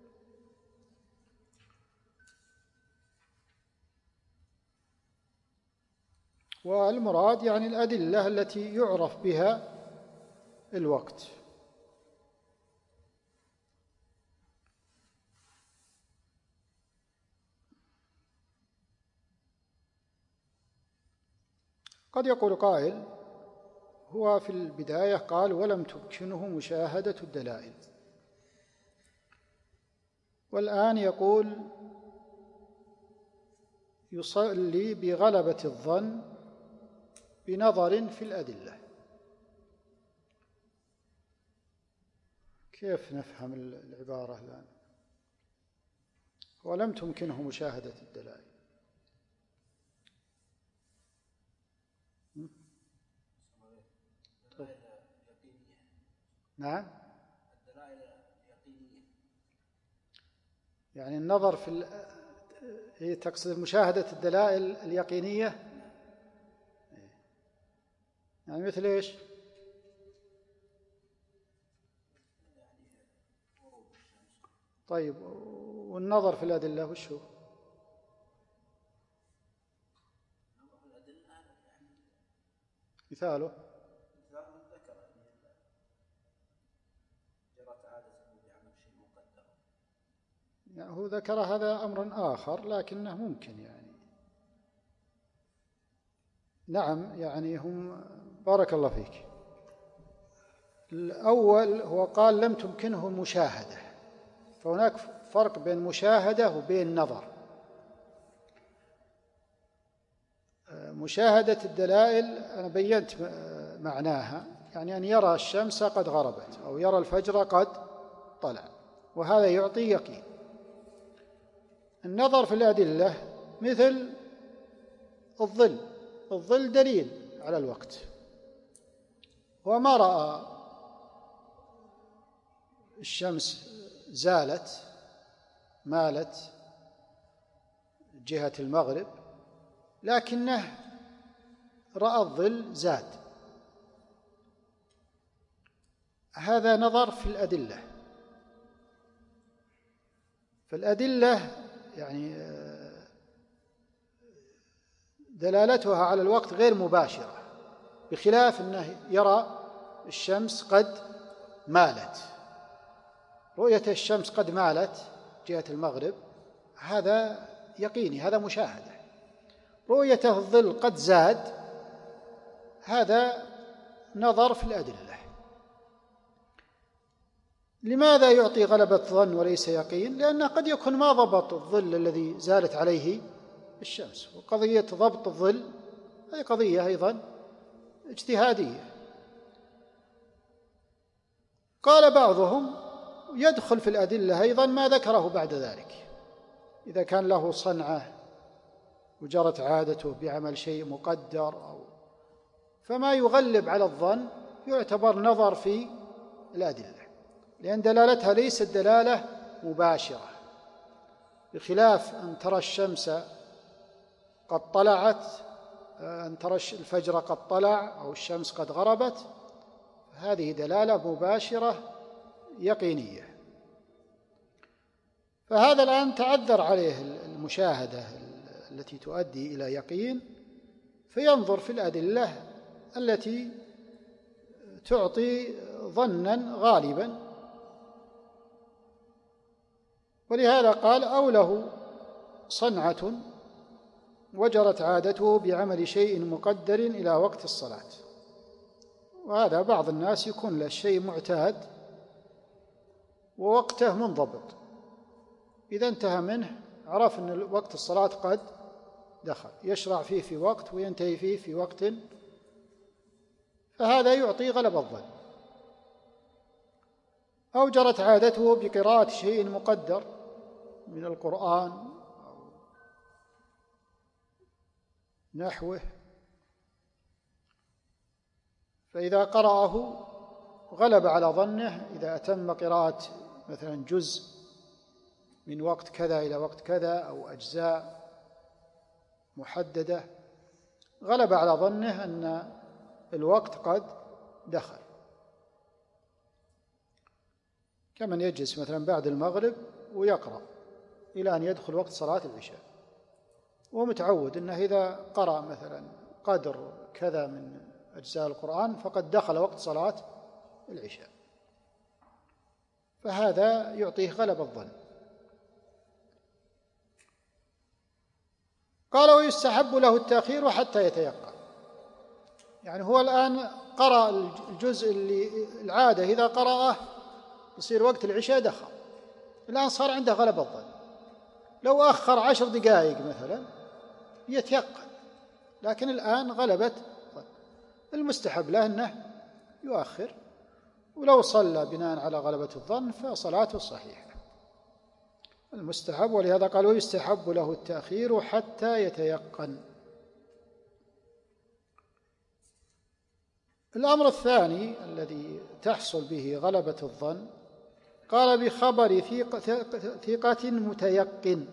والمراد يعني الأدلة التي يعرف بها الوقت. قد يقول قائل: هو في البداية قال: ولم تمكنه مشاهدة الدلائل، والآن يقول يصلي بغلبة الظن بنظر في الأدلة. كيف نفهم العبارة الآن؟ ولم تمكنه مشاهدة الدلائل. نعم، الدلائل يعني النظر هي تقصد مشاهدة الدلائل اليقينية، يعني مثل إيش؟ طيب، والنظر في الأدلة وش هو؟ مثاله يعني هو ذكر هذا أمر آخر لكنه ممكن يعني. نعم، يعني هم بارك الله فيك. الأول هو قال لم تمكنه المشاهدة، فهناك فرق بين مشاهدة وبين نظر. مشاهدة الدلائل أنا بينت معناها، يعني أن يرى الشمس قد غربت أو يرى الفجر قد طلع، وهذا يعطي يقين. النظر في الأدلة مثل الظل دليل على الوقت، وما رأى الشمس زالت مالت جهة المغرب، لكنه رأى الظل زاد. هذا نظر في الأدلة. فالأدلة يعني دلالتها على الوقت غير مباشرة، بخلاف أنه يرى الشمس قد مالت. رؤية الشمس قد مالت جهة المغرب هذا يقيني، هذا مشاهدة. رؤيته الظل قد زاد هذا نظر في الأدلة. لماذا يعطي غلبة ظن وليس يقين؟ لأنه قد يكون ما ضبط الظل الذي زالت عليه الشمس، وقضية ضبط الظل هذه قضية أيضا اجتهادية. قال بعضهم يدخل في الأدلة أيضا ما ذكره بعد ذلك، إذا كان له صنعة وجرت عادته بعمل شيء مقدر فما يغلب على الظن يعتبر نظر في الأدلة، لأن دلالتها ليست دلالة مباشرة، بخلاف أن ترى الشمس قد طلعت، أن ترى الفجر قد طلع أو الشمس قد غربت، هذه دلالة مباشرة يقينية. فهذا الآن تعذر عليه المشاهدة التي تؤدي إلى يقين، فينظر في الأدلة التي تعطي ظنا غالبا. ولهذا قال أو له صنعة وجرت عادته بعمل شيء مقدر إلى وقت الصلاة. وهذا بعض الناس يكون له شيء معتاد ووقته منضبط، إذا انتهى منه عرف أن وقت الصلاة قد دخل، يشرع فيه في وقت وينتهي فيه في وقت، فهذا يعطي غلب الظن. أو جرت عادته بقراءة شيء مقدر من القرآن أو نحوه، فإذا قرأه غلب على ظنه، إذا أتم قراءة مثلا جزء من وقت كذا إلى وقت كذا أو أجزاء محددة، غلب على ظنه أن الوقت قد دخل، كمن يجلس مثلا بعد المغرب ويقرأ إلى أن يدخل وقت صلاة العشاء، ومتعود أنه إذا قرأ مثلا قدر كذا من أجزاء القرآن فقد دخل وقت صلاة العشاء، فهذا يعطيه غلب الظن. قال ويستحب له التأخير حتى يتيقن. يعني هو الآن قرأ الجزء اللي العادة إذا قرأه يصير وقت العشاء دخل، الآن صار عنده غلب الظن، لو أخر 10 دقائق مثلا يتيقن، لكن الآن غلبت ظن. المستحب له أنه يؤخر، ولو صلى بناء على غلبة الظن فصلاته صحيحة المستحب. ولهذا قال ويستحب له التأخير حتى يتيقن. الأمر الثاني الذي تحصل به غلبة الظن قال بخبر ثقة متيقن.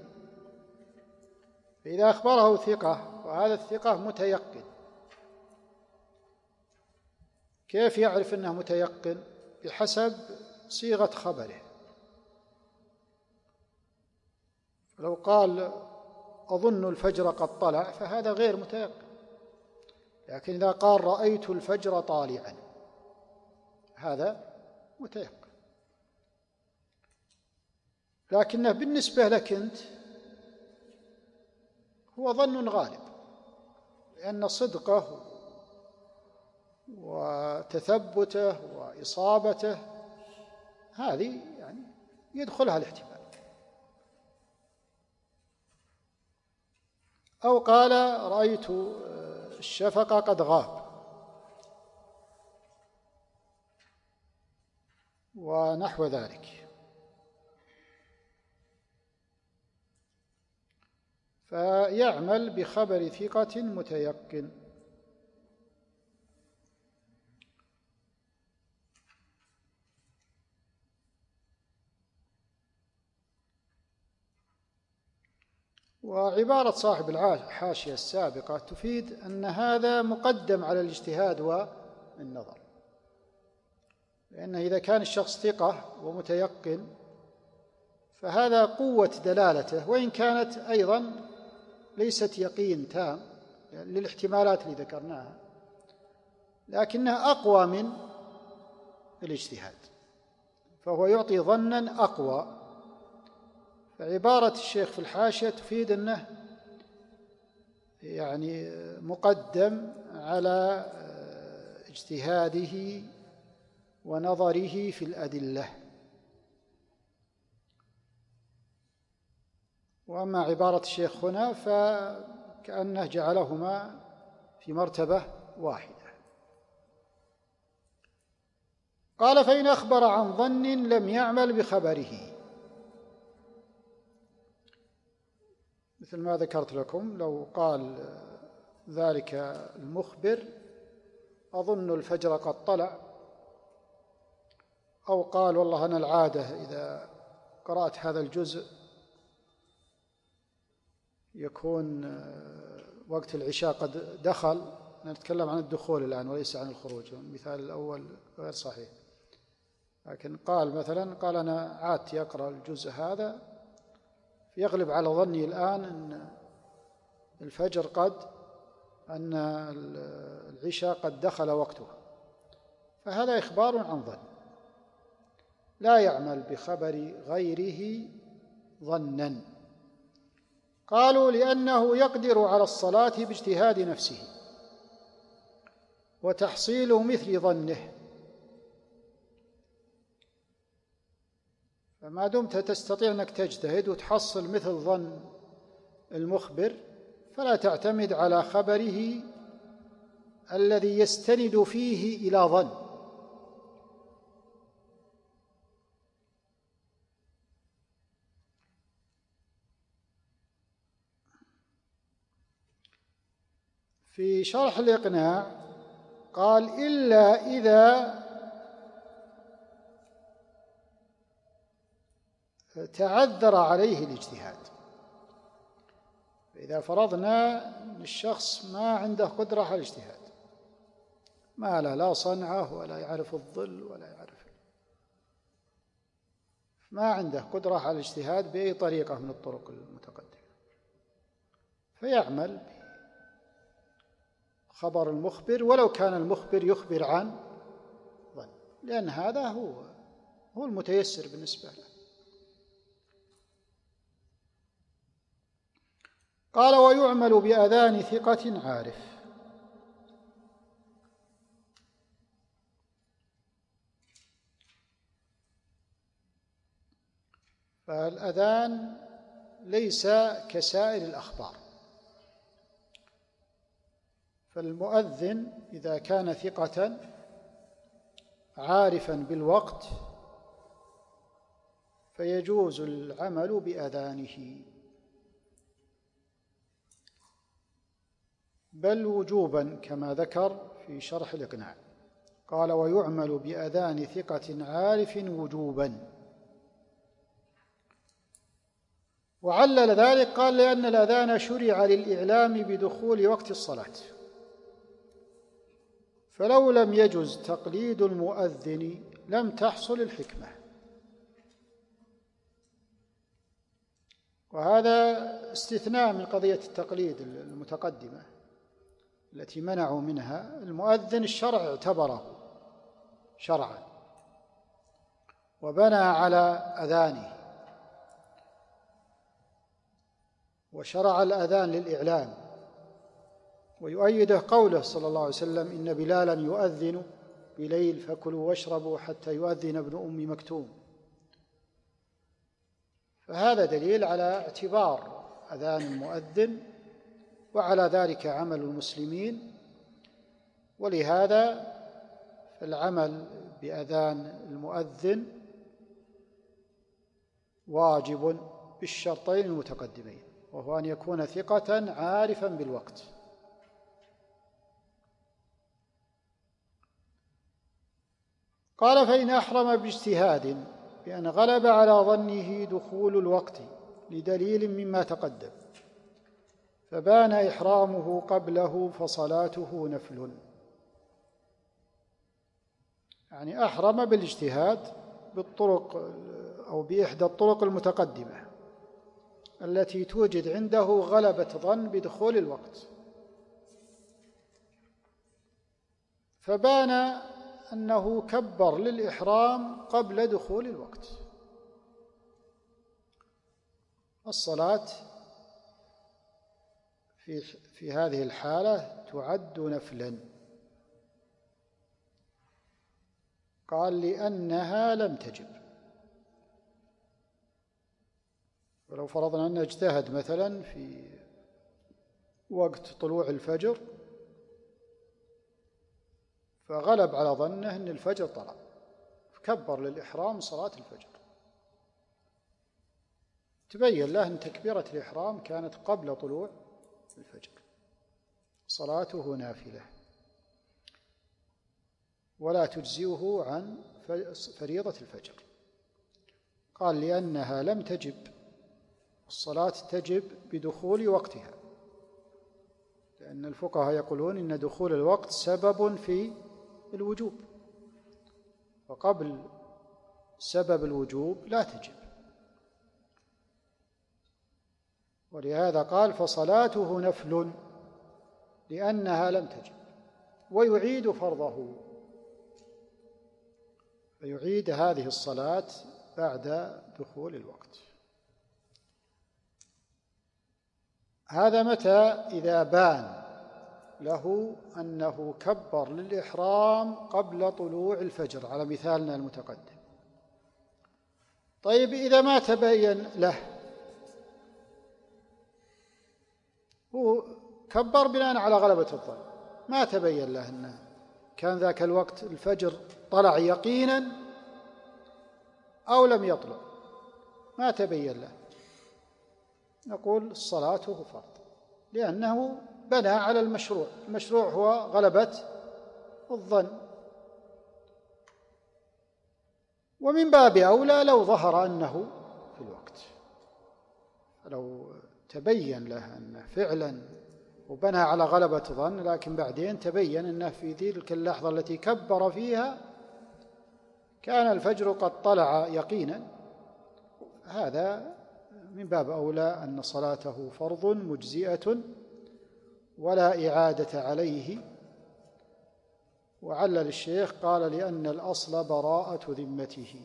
فإذا أخبره ثقة وهذا الثقة متيقن، كيف يعرف أنه متيقن؟ بحسب صيغة خبره. لو قال أظن الفجر قد طلع فهذا غير متيقن، لكن إذا قال رأيت الفجر طالعا هذا متيقن. لكنه بالنسبة لك أنت هو ظن غالب، لأن صدقه وتثبته وإصابته هذه يعني يدخلها الاحتمال. أو قال رأيت الشفق قد غاب ونحو ذلك، فيعمل بخبر ثقة متيقن. وعبارة صاحب الحاشية السابقة تفيد أن هذا مقدم على الاجتهاد والنظر، لأن إذا كان الشخص ثقة ومتيقن فهذا قوة دلالته، وإن كانت أيضا ليست يقين تام للاحتمالات اللي ذكرناها، لكنها أقوى من الاجتهاد، فهو يعطي ظنا أقوى. فعبارة الشيخ في الحاشية تفيد أنه يعني مقدم على اجتهاده ونظره في الأدلة. وأما عبارة الشيخ هنا فكأنه جعلهما في مرتبة واحدة. قال فإن أخبر عن ظن لم يعمل بخبره، مثل ما ذكرت لكم، لو قال ذلك المخبر أظن الفجر قد طلع، أو قال والله أنا العادة إذا قرأت هذا الجزء يكون وقت العشاء قد دخل. نتكلم عن الدخول الآن وليس عن الخروج، المثال الأول غير صحيح، لكن قال مثلا قال أنا عادتي أقرأ الجزء هذا، يغلب على ظني الآن أن الفجر أن العشاء قد دخل وقته، فهذا إخبار عن ظن، لا يعمل بخبر غيره ظنا. قالوا لأنه يقدر على الصلاة باجتهاد نفسه وتحصيل مثل ظنه، فما دمت تستطيع أنك تجتهد وتحصل مثل ظن المخبر فلا تعتمد على خبره الذي يستند فيه إلى ظن. في شرح الإقناع قال إلا إذا تعذر عليه الاجتهاد. إذا فرضنا أن الشخص ما عنده قدرة على الاجتهاد، ما له لا صنعة ولا يعرف الظل ولا يعرف، ما عنده قدرة على الاجتهاد بأي طريقة من الطرق المتقدمة، فيعمل خبر المخبر ولو كان المخبر يخبر عن ظن، لأن هذا هو المتيسر بالنسبة له. قال ويعمل بأذان ثقة عارف. فالأذان ليس كسائر الأخبار، فالمؤذن إذا كان ثقة عارفا بالوقت فيجوز العمل بأذانه، بل وجوبا كما ذكر في شرح الإقناع. قال ويعمل بأذان ثقة عارف وجوبا، وعلل ذلك قال لأن الأذان شرع للإعلام بدخول وقت الصلاة، فلو لم يجز تقليد المؤذن لم تحصل الحكمة. وهذا استثناء من قضية التقليد المتقدمة التي منعوا منها. المؤذن الشرع اعتبره شرعا وبنى على أذانه، وشرع الأذان للإعلام، ويؤيده قوله صلى الله عليه وسلم: إن بلالا يؤذن بليل فكلوا واشربوا حتى يؤذن ابن أم مكتوم. فهذا دليل على اعتبار أذان المؤذن، وعلى ذلك عمل المسلمين. ولهذا فالعمل بأذان المؤذن واجب بالشرطين المتقدمين، وهو أن يكون ثقة عارفا بالوقت. قال: فإن أحرم باجتهاد بأن غلب على ظنه دخول الوقت لدليل مما تقدم فبان إحرامه قبله فصلاته نفل. يعني أحرم بالاجتهاد بالطرق أو بإحدى الطرق المتقدمة التي توجد عنده غلبة ظن بدخول الوقت، فبان أنه كبر للإحرام قبل دخول الوقت. الصلاة في هذه الحالة تعد نفلا. قال: لأنها لم تجب. ولو فرضنا أنه اجتهد مثلا في وقت طلوع الفجر فغلب على ظنه أن الفجر طلع، فكبر للإحرام صلاة الفجر، تبين له أن تكبيرة الإحرام كانت قبل طلوع الفجر، صلاته نافلة ولا تجزئه عن فريضة الفجر. قال: لأنها لم تجب. الصلاة تجب بدخول وقتها، لأن الفقهاء يقولون إن دخول الوقت سبب في الوجوب، وقبل سبب الوجوب لا تجب. ولهذا قال: فصلاته نفل لأنها لم تجب. ويعيد فرضه، فيعيد هذه الصلاة بعد دخول الوقت. هذا متى؟ إذا بان له أنه كبر للإحرام قبل طلوع الفجر على مثالنا المتقدم. طيب، إذا ما تبين له، هو كبر بناء على غلبة الظن، ما تبين له أنه كان ذاك الوقت الفجر طلع يقينا أو لم يطلع، ما تبين له، نقول صلاته فرض، لأنه بنى على المشروع. المشروع هو غلبة الظن. ومن باب أولى لو ظهر أنه في الوقت، لو تبين له أنه فعلا وبنى على غلبة ظن، لكن بعدين تبين أنه في تلك اللحظة التي كبر فيها كان الفجر قد طلع يقينا، هذا من باب أولى أن صلاته فرض مجزئة ولا إعادة عليه. وعلل الشيخ قال: لأن الأصل براءة ذمته،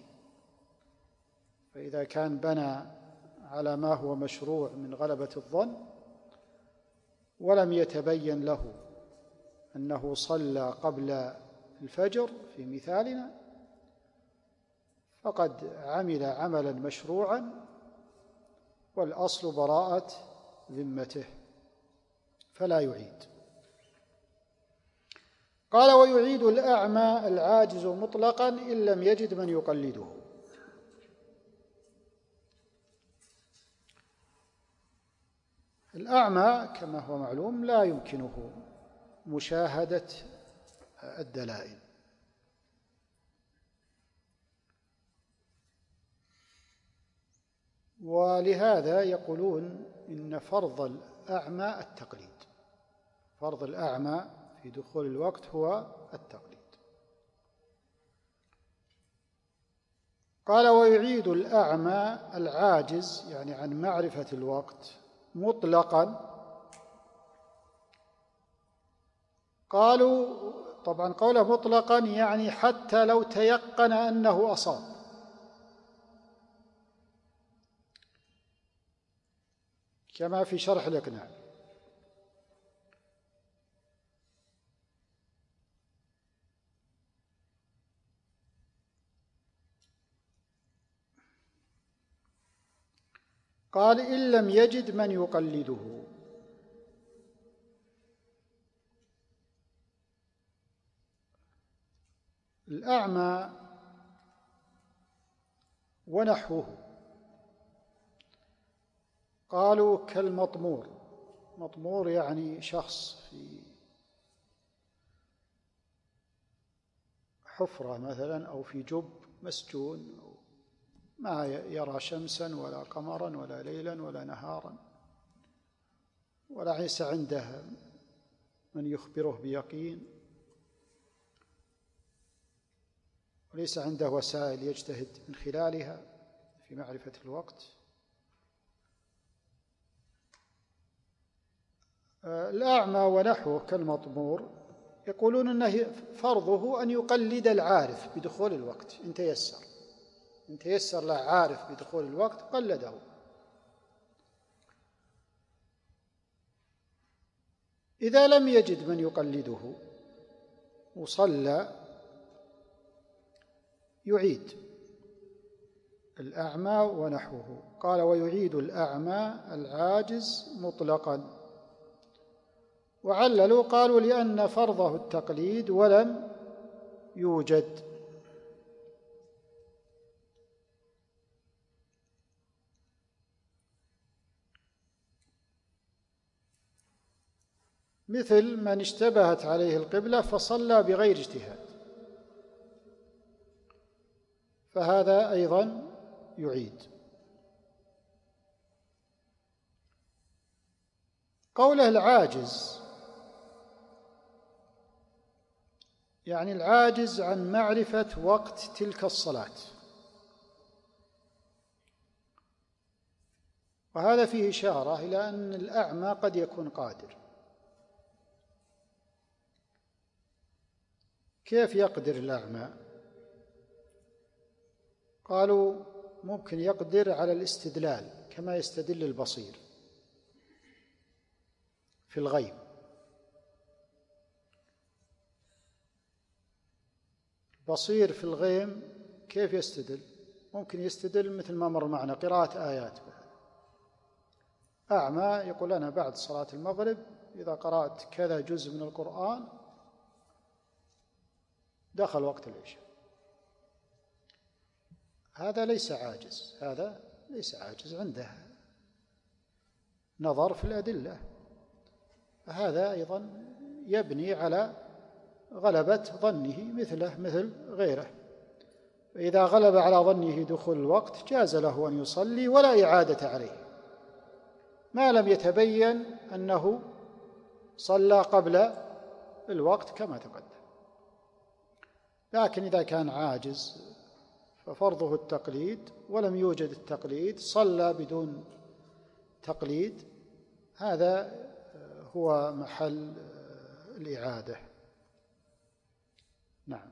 فإذا كان بنى على ما هو مشروع من غلبة الظن ولم يتبين له أنه صلى قبل الفجر في مثالنا، فقد عمل عملا مشروعا والأصل براءة ذمته، فلا يعيد. قال: ويعيد الأعمى العاجز مطلقا إن لم يجد من يقلده. الأعمى كما هو معلوم لا يمكنه مشاهدة الدلائل، ولهذا يقولون إن فرض الأعمى التقليد، فرض الأعمى في دخول الوقت هو التقليد. قال ويعيد الأعمى العاجز يعني عن معرفة الوقت مطلقا. قالوا طبعا قوله مطلقا يعني حتى لو تيقن أنه أصاب، كما في شرح الإقناع. قال إن لم يجد من يقلده. الأعمى ونحوه قالوا كالمطمور، مطمور يعني شخص في حفرة مثلا أو في جب مسجون، ما يرى شمسا ولا قمرا ولا ليلا ولا نهارا، ولا ليس عنده من يخبره بيقين، وليس عنده وسائل يجتهد من خلالها في معرفة الوقت. الأعمى ونحوه كالمطمور يقولون أنه فرضه أن يقلد العارف بدخول الوقت إن تيسر، إن تيسر له عارف بدخول الوقت قلده. إذا لم يجد من يقلده وصلى يعيد الأعمى ونحوه. قال ويعيد الأعمى العاجز مطلقا. وعللوا قالوا لأن فرضه التقليد ولم يوجد. مثل من اشتبهت عليه القبلة فصلى بغير اجتهاد، فهذا أيضا يعيد. قوله العاجز يعني العاجز عن معرفة وقت تلك الصلاة، وهذا فيه إشارة إلى أن الأعمى قد يكون قادر. كيف يقدر الأعمى؟ قالوا ممكن يقدر على الاستدلال كما يستدل البصير في الغيب. البصير في الغيب كيف يستدل؟ ممكن يستدل مثل ما مر معنا قراءة آيات. أعمى يقول أنا بعد صلاة المغرب إذا قرأت كذا جزء من القرآن دخل وقت العشاء. هذا ليس عاجز، هذا ليس عاجز، عنده نظر في الأدلة. هذا أيضا يبني على غلبة ظنه مثله مثل غيره. فإذا غلب على ظنه دخول الوقت جاز له أن يصلي ولا إعادة عليه ما لم يتبين أنه صلى قبل الوقت كما تقدم. لكن إذا كان عاجز ففرضه التقليد ولم يوجد التقليد، صلى بدون تقليد، هذا هو محل الإعادة. نعم.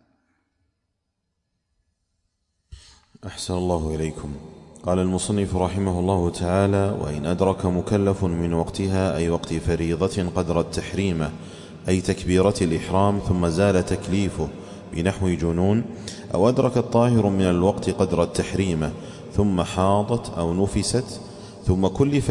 أحسن الله إليكم. قال المصنف رحمه الله تعالى: وإن أدرك مكلف من وقتها أي وقت فريضة قدر التحريمة أي تكبيرة الإحرام ثم زال تكليفه بنحو جنون، أو أدرك الطاهر من الوقت قدر التحريمة ثم حاضت أو نفست ثم كلف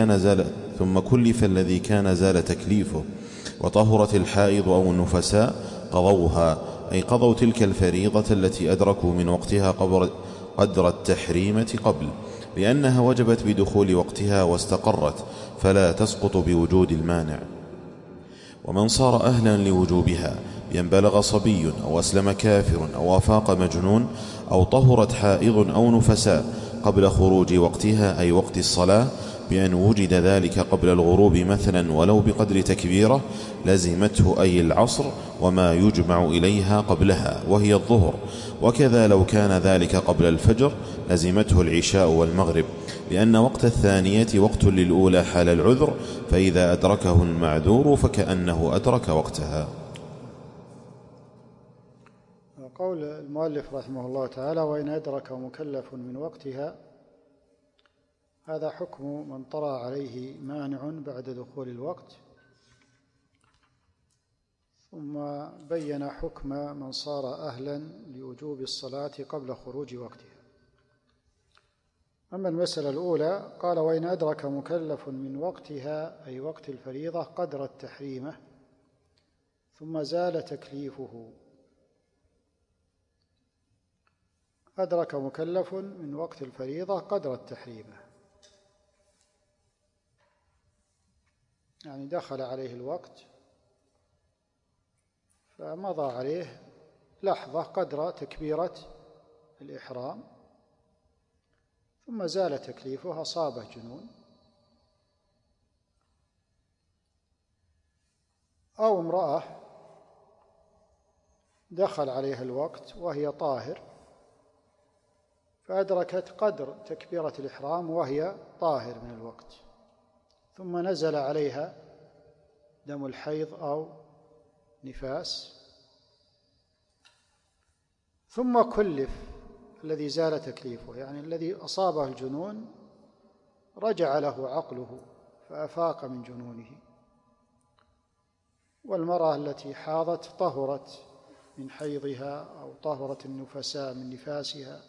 الذي كان زال تكليفه، وطهرت الحائض أو النفساء قضوها أي قضوا تلك الفريضة التي أدركوا من وقتها قدر التحريمة قبل، لأنها وجبت بدخول وقتها واستقرت فلا تسقط بوجود المانع. ومن صار أهلا لوجوبها بأن بلغ صبي أو أسلم كافر أو أفاق مجنون أو طهرت حائض أو نفساء قبل خروج وقتها أي وقت الصلاة بأن وجد ذلك قبل الغروب مثلا ولو بقدر تكبيرة لزمته أي العصر وما يجمع إليها قبلها وهي الظهر، وكذا لو كان ذلك قبل الفجر لزمته العشاء والمغرب، لأن وقت الثانية وقت للأولى حال العذر، فإذا أدركه المعذور فكأنه أدرك وقتها. قول المؤلف رحمه الله تعالى: وإن أدرك مكلف من وقتها، هذا حكم من طرأ عليه مانع بعد دخول الوقت، ثم بين حكم من صار أهلا لوجوب الصلاة قبل خروج وقتها. أما المسألة الأولى قال: وإن أدرك مكلف من وقتها أي وقت الفريضة قدر التحريمة ثم زال تكليفه. أدرك مكلف من وقت الفريضة قدر التحريمة، يعني دخل عليه الوقت فمضى عليه لحظة قدر تكبيرة الإحرام ثم زال تكليفه، أصابه جنون، أو امرأة دخل عليها الوقت وهي طاهر فأدركت قدر تكبيرة الإحرام وهي طاهر من الوقت، ثم نزل عليها دم الحيض أو نفاس، ثم كلف الذي زال تكليفه، يعني الذي أصابه الجنون رجع له عقله فأفاق من جنونه، والمرأة التي حاضت طهرت من حيضها أو طهرت النفساء من نفاسها.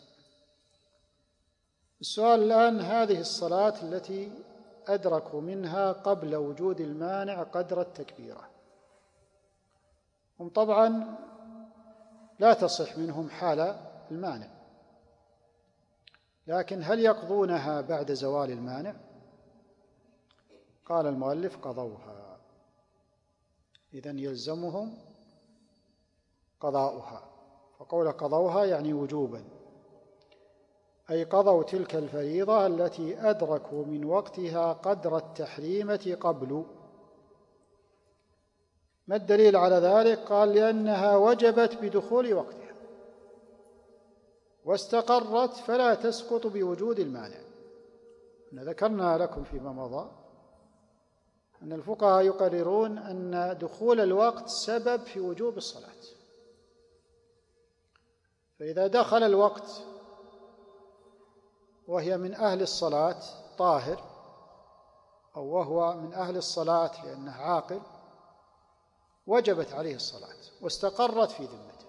السؤال الآن: هذه الصلاة التي أدركوا منها قبل وجود المانع قدر التكبيرة، هم طبعا لا تصح منهم حال المانع، لكن هل يقضونها بعد زوال المانع؟ قال المؤلف: قضوها، إذن يلزمهم قضاؤها. فقول قضوها يعني وجوبا، أي قضوا تلك الفريضة التي أدركوا من وقتها قدر التحريمة قبل. ما الدليل على ذلك؟ قال: لأنها وجبت بدخول وقتها واستقرت فلا تسقط بوجود المانع. ذكرنا لكم فيما مضى أن الفقهاء يقررون أن دخول الوقت سبب في وجوب الصلاة، فإذا دخل الوقت وهي من أهل الصلاة طاهر، أو وهو من أهل الصلاة لأنه عاقل، وجبت عليه الصلاة واستقرت في ذمته،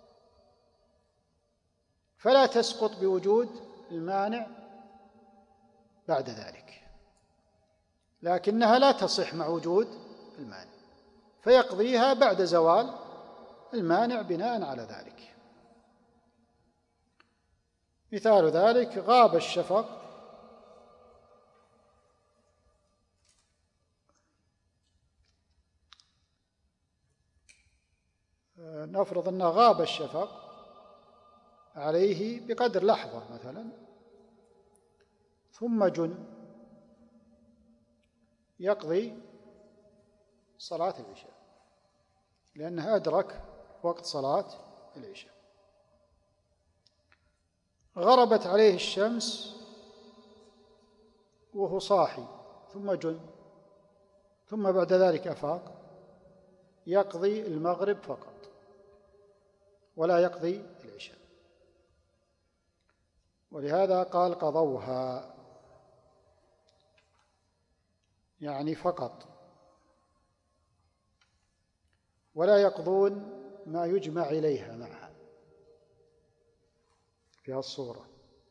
فلا تسقط بوجود المانع بعد ذلك، لكنها لا تصح مع وجود المانع، فيقضيها بعد زوال المانع بناء على ذلك. مثال ذلك: غاب الشفق نفرض أن غاب الشفق عليه بقدر لحظة مثلا، ثم جن، يقضي صلاة العشاء لأنه أدرك وقت صلاة العشاء. غربت عليه الشمس وهو صاحي ثم جن، ثم بعد ذلك أفاق، يقضي المغرب فقط ولا يقضي العشاء، ولهذا قال قضوها، يعني فقط، ولا يقضون ما يجمع إليها معها في الصورة.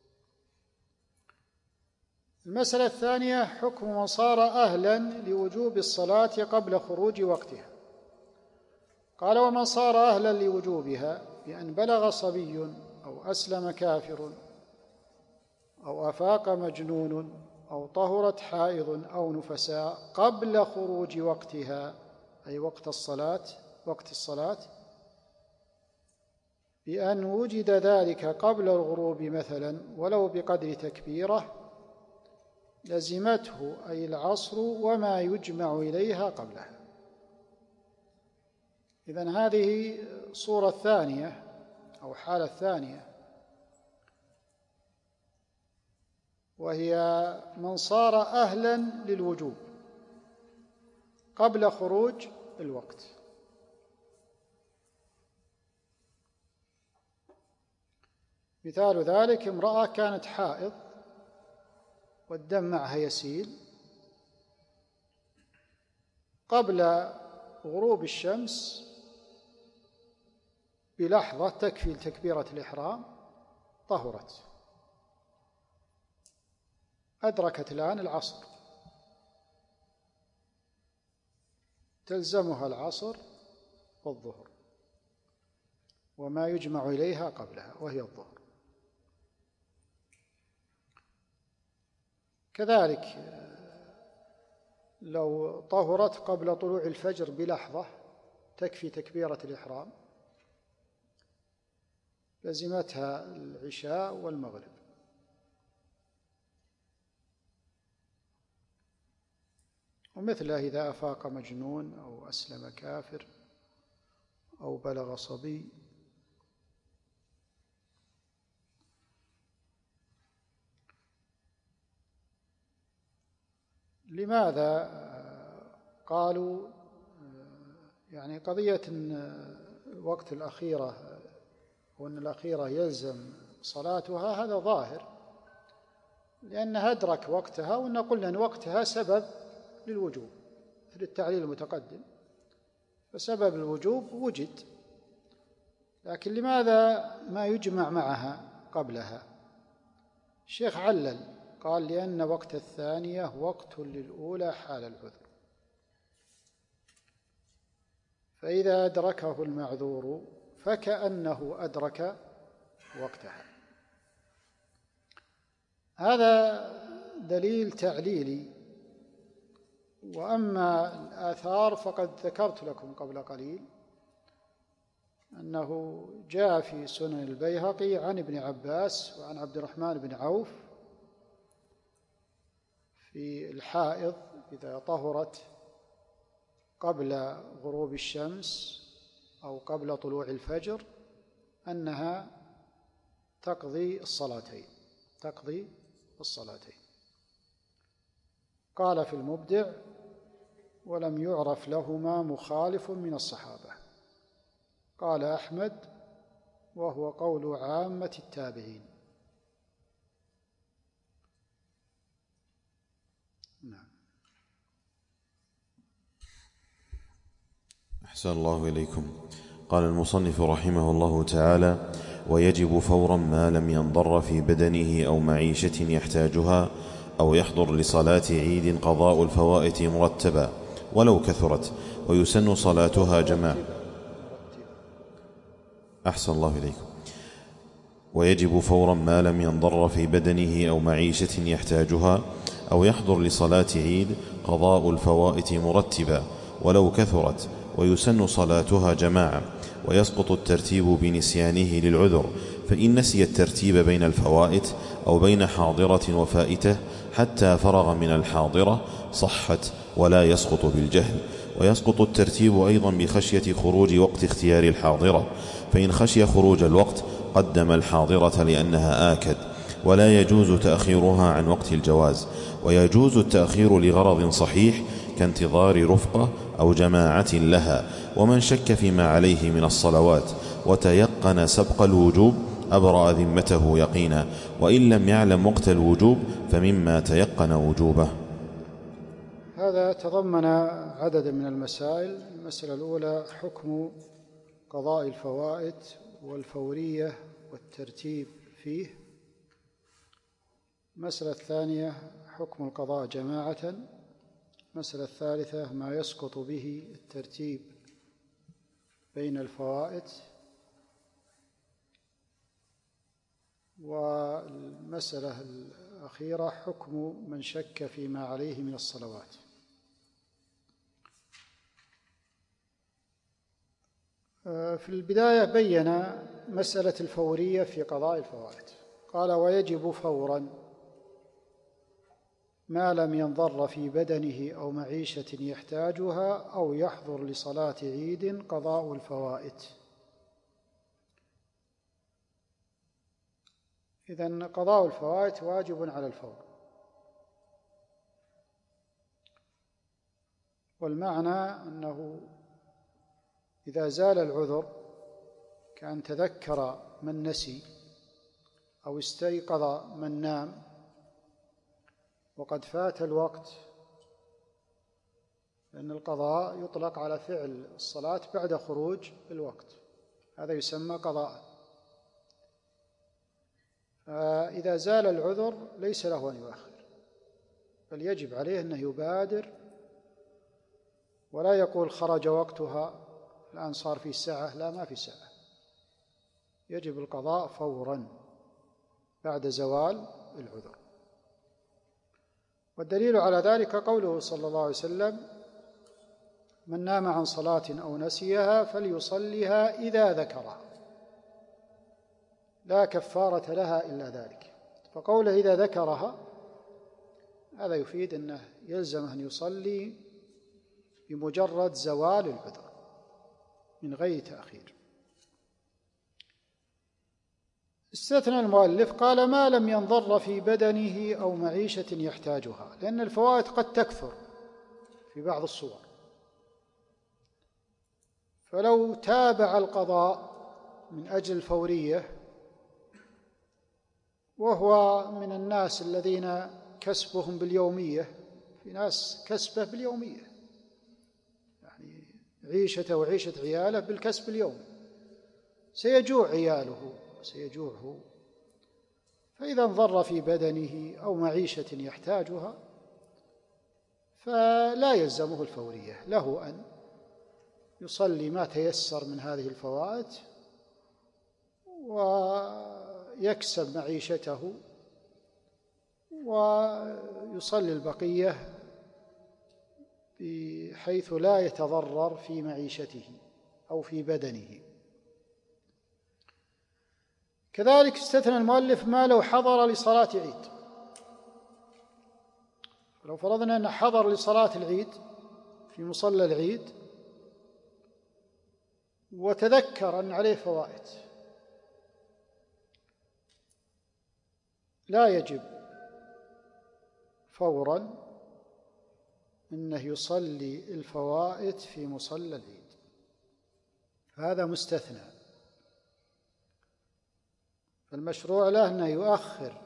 المسألة الثانية: حكم من صار أهلا لوجوب الصلاة قبل خروج وقتها. قال: ومن صار أهلا لوجوبها بأن بلغ صبي أو أسلم كافر أو أفاق مجنون أو طهرت حائض أو نفساء قبل خروج وقتها، أي وقت الصلاة، بأن وجد ذلك قبل الغروب مثلا ولو بقدر تكبيرة لزمته أي العصر وما يجمع إليها قبلها. إذن هذه صورة ثانية أو حالة ثانية، وهي من صار أهلا للوجوب قبل خروج الوقت. مثال ذلك امرأة كانت حائض والدم معها يسيل، قبل غروب الشمس بلحظة تكفي تكبيرة الإحرام طهرت، أدركت الآن العصر، تلزمها العصر والظهر وما يجمع إليها قبلها وهي الظهر. كذلك لو طهرت قبل طلوع الفجر بلحظة تكفي تكبيرة الإحرام لزمتها العشاء والمغرب. ومثله إذا أفاق مجنون أو أسلم كافر أو بلغ صبي. لماذا قالوا يعني قضية وقت الأخيرة وأن الأخيرة يلزم صلاتها هذا ظاهر، لأنها أدرك وقتها، وأن قلنا أن وقتها سبب للوجوب مثل التعليل المتقدم، فسبب الوجوب وجد، لكن لماذا ما يجمع معها قبلها؟ الشيخ علل قال لأن وقت الثانية وقت للأولى حال العذر، فإذا أدركه المعذور فكأنه أدرك وقتها. هذا دليل تعليلي. وأما الآثار فقد ذكرت لكم قبل قليل أنه جاء في سنن البيهقي عن ابن عباس وعن عبد الرحمن بن عوف في الحائض إذا طهرت قبل غروب الشمس أو قبل طلوع الفجر أنها تقضي الصلاتين. قال في المبدع: ولم يعرف لهما مخالف من الصحابة. قال أحمد: وهو قول عامة التابعين. نعم. أحسن الله إليكم. قال المصنف رحمه الله تعالى: ويجب فورا ما لم ينضر في بدنه أو معيشة يحتاجها أو يحضر لصلاة عيد قضاء الفوائت مرتبا ولو كثرت، ويسن صلاتها جماعة. أحسن الله إليكم. ويجب فورا ما لم ينضر في بدنه أو معيشة يحتاجها أو يحضر لصلاة عيد قضاء الفوائت مرتبا ولو كثرت، ويسن صلاتها جماعة، ويسقط الترتيب بنسيانه للعذر، فإن نسي الترتيب بين الفوائت أو بين حاضرة وفائتة حتى فرغ من الحاضرة صحت ولا يسقط بالجهل. ويسقط الترتيب أيضا بخشية خروج وقت اختيار الحاضرة، فإن خشي خروج الوقت قدم الحاضرة لأنها آكد، ولا يجوز تأخيرها عن وقت الجواز. ويجوز التأخير لغرض صحيح كانتظار رفقة أو جماعة لها. ومن شك فيما عليه من الصلوات وتيقن سبق الوجوب أبرأ ذمته يقينا، وإن لم يعلم وقت الوجوب فمما تيقن وجوبه. هذا تضمن عددا من المسائل. المسألة الأولى حكم قضاء الفوائت والفورية والترتيب فيه. المسألة الثانية حكم القضاء جماعة. المسألة الثالثة ما يسقط به الترتيب بين الفوائت. والمسألة الأخيرة حكم من شك فيما عليه من الصلوات. في البداية بين مسألة الفورية في قضاء الفوائد. قال: ويجب فورا ما لم ينضر في بدنه أو معيشة يحتاجها أو يحضر لصلاة عيد قضاء الفوائد. إذن قضاء الفوائد واجب على الفور. والمعنى أنه إذا زال العذر كأن تذكر من نسي أو استيقظ من نام وقد فات الوقت، لأن القضاء يطلق على فعل الصلاة بعد خروج الوقت، هذا يسمى قضاء. فإذا زال العذر ليس له أن يؤخر، بل يجب عليه أنه يبادر، ولا يقول خرج وقتها الآن صار في ساعة، لا، ما في ساعة، يجب القضاء فورا بعد زوال العذر. والدليل على ذلك قوله صلى الله عليه وسلم: من نام عن صلاة أو نسيها فليصلها إذا ذكرها، لا كفارة لها إلا ذلك. فقوله إذا ذكرها هذا يفيد أنه يلزم أن يصلي بمجرد زوال العذر من غير تأخير. استثنى المؤلف قال: ما لم ينضر في بدنه أو معيشة يحتاجها، لأن الفوائد قد تكثر في بعض الصور، فلو تابع القضاء من أجل الفورية وهو من الناس الذين كسبهم باليومية، في ناس كسبه باليومية، يعني عيشته وعيشة عياله بالكسب اليومي، سيجوع عياله سيجوعه، فإذا انضر في بدنه أو معيشة يحتاجها فلا يلزمه الفورية، له أن يصلي ما تيسر من هذه الفوائد ويكسب معيشته ويصلي البقية بحيث لا يتضرر في معيشته أو في بدنه. كذلك استثنى المؤلف ما لو حضر لصلاة عيد. لو فرضنا أنه حضر لصلاة العيد في مصلى العيد وتذكر أن عليه فوائد، لا يجب فورا أنه يصلي الفوائد في مصلى العيد، هذا مستثنى. فالمشروع له أنه يؤخر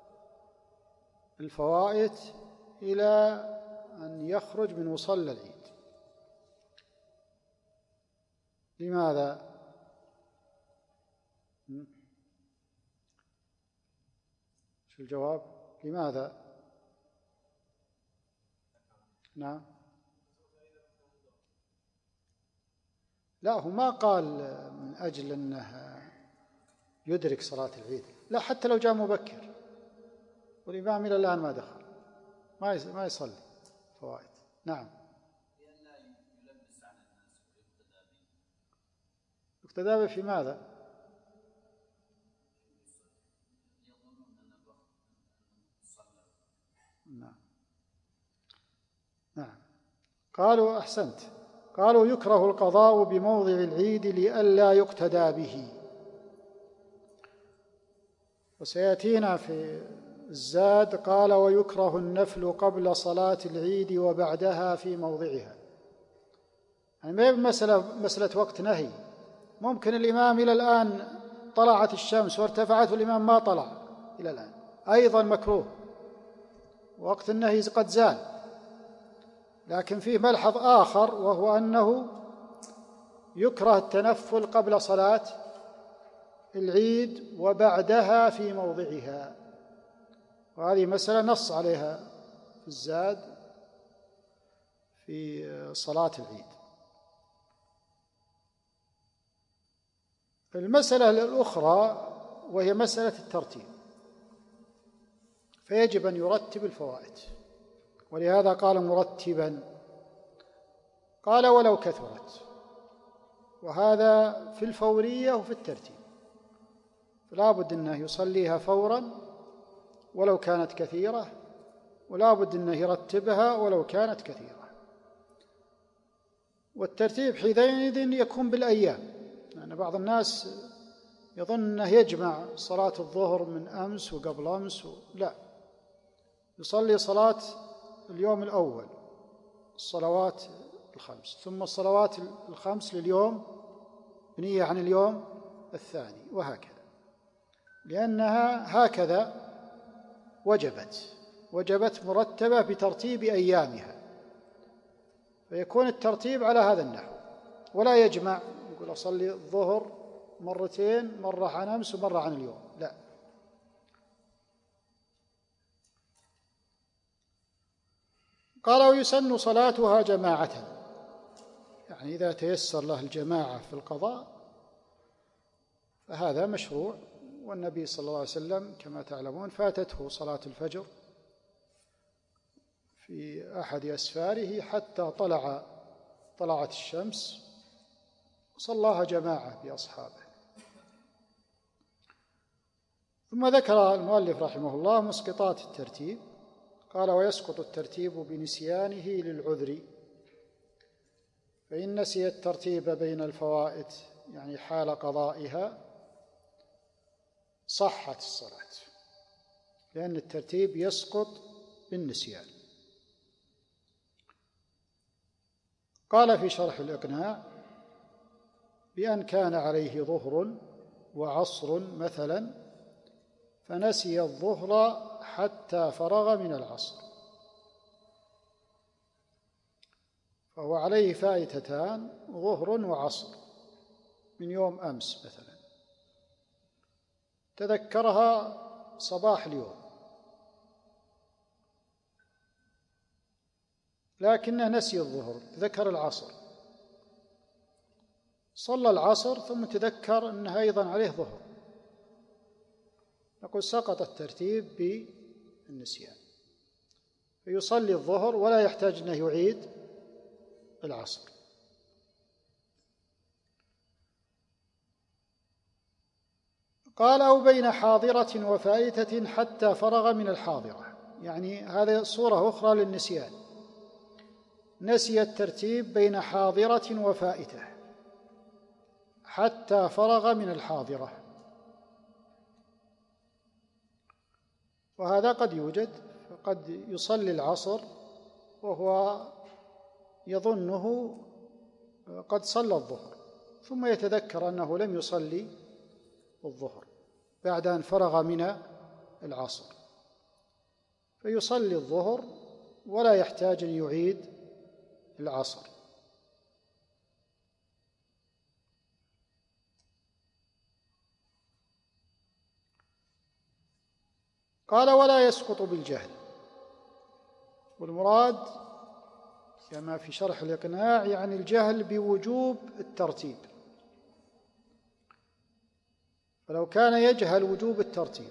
الفوائد إلى أن يخرج من مصلى العيد. لماذا؟ شو الجواب؟ لماذا؟ نعم، لا، هو ما قال من أجل أنه يدرك صلاة العيد، لا، حتى لو جاء مبكر والإمام إلى الآن ما دخل ما يصلي فوائد. نعم، يقتدى به في ماذا؟ نعم، قالوا أحسنت، قالوا يكره القضاء بموضع العيد لئلا يقتدى به، وسيأتينا في الزاد قال: ويكره النفل قبل صلاة العيد وبعدها في موضعها. يعني ما هي مسألة وقت نهي، ممكن الإمام إلى الآن طلعت الشمس وارتفعت والإمام ما طلع إلى الآن، أيضا مكروه، وقت النهي قد زال. لكن فيه ملحظ آخر، وهو أنه يكره التنفل قبل صلاة العيد وبعدها في موضعها، وهذه مسألة نص عليها في الزاد في صلاة العيد. المسألة الأخرى وهي مسألة الترتيب، فيجب أن يرتب الفوائد، ولهذا قال مرتبا، قال ولو كثرت، وهذا في الفورية وفي الترتيب. فلا بد أنه يصليها فورا ولو كانت كثيرة، ولا بد أنه يرتبها ولو كانت كثيرة. والترتيب حينئذ يكون بالأيام، يعني بعض الناس يظن أنه يجمع صلاة الظهر من أمس وقبل أمس لا، يصلي صلاة اليوم الأول الصلوات الخمس، ثم الصلوات الخمس لليوم بنية عن اليوم الثاني، وهكذا، لأنها هكذا وجبت مرتبة بترتيب أيامها، فيكون الترتيب على هذا النحو، ولا يجمع يقول أصلي الظهر مرتين، مرة عن أمس ومرة عن اليوم، لا. قال ويسن صلاتها جماعة، يعني إذا تيسر له الجماعة في القضاء فهذا مشروع. والنبي صلى الله عليه وسلم كما تعلمون فاتته صلاة الفجر في أحد أسفاره حتى طلعت الشمس، صلاها جماعة بأصحابه. ثم ذكر المؤلف رحمه الله مسقطات الترتيب، قال ويسقط الترتيب بنسيانه للعذر، فإن نسي الترتيب بين الفوائد يعني حال قضائها صحت الصلاة، لأن الترتيب يسقط بالنسيان. قال في شرح الإقناع بأن كان عليه ظهر وعصر مثلا فنسي الظهر حتى فرغ من العصر، فهو عليه فائتتان ظهر وعصر من يوم أمس مثلا، تذكرها صباح اليوم لكنه نسي الظهر، ذكر العصر، صلى العصر ثم تذكر أنها أيضا عليه ظهر، نقول سقط الترتيب بالنسيان، فيصلي الظهر ولا يحتاج أنه يعيد العصر. قال أو بين حاضرة وفائتة حتى فرغ من الحاضرة، يعني هذه صورة أخرى للنسيان، نسي الترتيب بين حاضرة وفائتة حتى فرغ من الحاضرة، وهذا قد يوجد، فقد يصلي العصر وهو يظنه قد صلى الظهر ثم يتذكر أنه لم يصلي الظهر بعد أن فرغ من العصر، فيصلي الظهر ولا يحتاج أن يعيد العصر. قال ولا يسقط بالجهل، والمراد كما في شرح الإقناع يعني الجهل بوجوب الترتيب، فلو كان يجهل وجوب الترتيب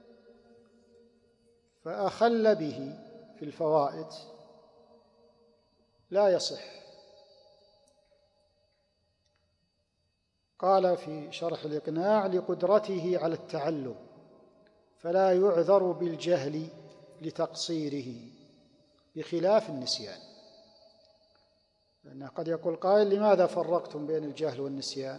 فأخل به في الفوائد لا يصح. قال في شرح الإقناع لقدرته على التعلم فلا يعذر بالجهل لتقصيره بخلاف النسيان، لأنه قد يقول قائل لماذا فرقتم بين الجهل والنسيان؟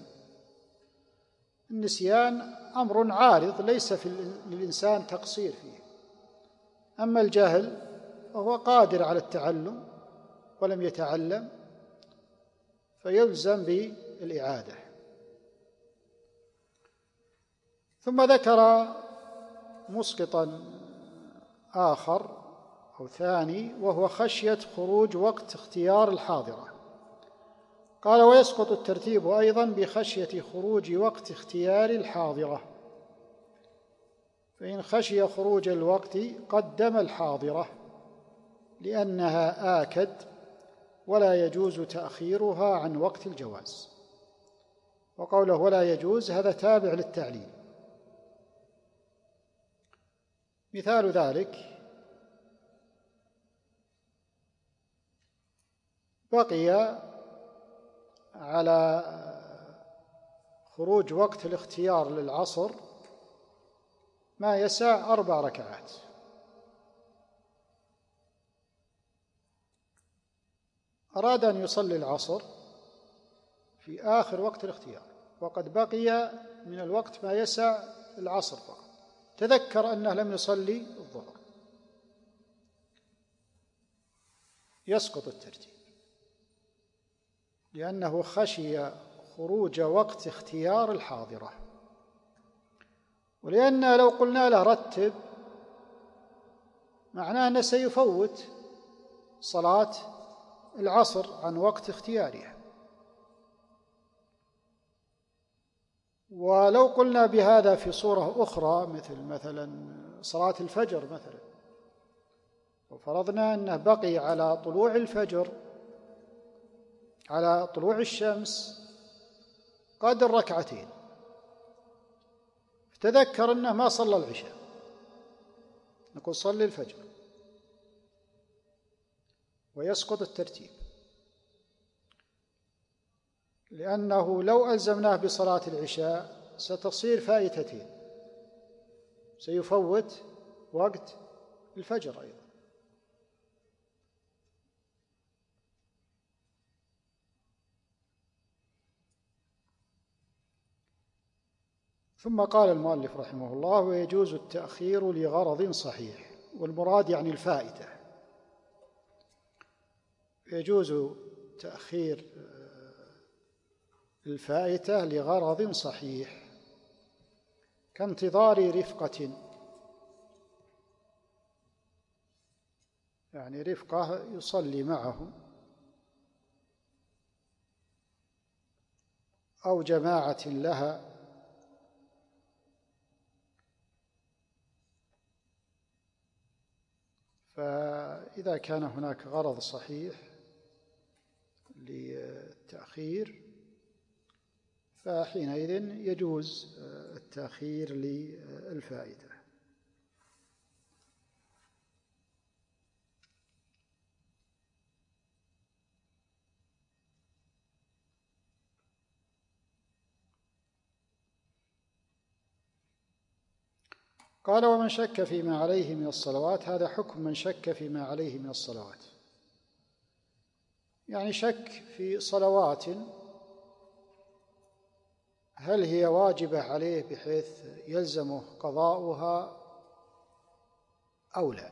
النسيان أمر عارض ليس للإنسان تقصير فيه، أما الجهل فهو قادر على التعلم ولم يتعلم فيلزم بالإعادة. ثم ذكر مسقطا آخر أو ثاني وهو خشية خروج وقت اختيار الحاضرة، قال ويسقط الترتيب أيضا بخشية خروج وقت اختيار الحاضرة، فإن خشي خروج الوقت قدم الحاضرة لأنها آكد ولا يجوز تأخيرها عن وقت الجواز. وقوله ولا يجوز هذا تابع للتعليل. مثال ذلك بقي على خروج وقت الاختيار للعصر ما يسع 4 ركعات، أراد أن يصلي العصر في آخر وقت الاختيار وقد بقي من الوقت ما يسع العصر فقط، تذكر أنه لم يصلي الظهر، يسقط الترتيب لأنه خشي خروج وقت اختيار الحاضرة. ولأن لو قلنا له رتب معناه أنه سيفوت صلاة العصر عن وقت اختيارها. ولو قلنا بهذا في صورة أخرى مثلا صلاة الفجر مثلا، وفرضنا أنه بقي على طلوع الفجر على طلوع الشمس قدر 2 ركعتين، فتذكر أنه ما صلى العشاء، نقول صلي الفجر ويسقط الترتيب، لأنه لو ألزمناه بصلاة العشاء ستصير فائتتين، سيفوت وقت الفجر أيضا. ثم قال المؤلف رحمه الله: ويجوز التأخير لغرض صحيح، والمراد يعني الفائتة، يجوز تأخير الفائتة لغرض صحيح كانتظار رفقة، يعني رفقة يصلي معهم أو جماعة لها، فإذا كان هناك غرض صحيح للتأخير فحينئذ يجوز التأخير للفائدة. قال: ومن شك فيما عليه من الصلوات، هذا حكم من شك فيما عليه من الصلوات، يعني شك في صلوات هل هي واجبة عليه بحيث يلزمه قضاؤها أو لا.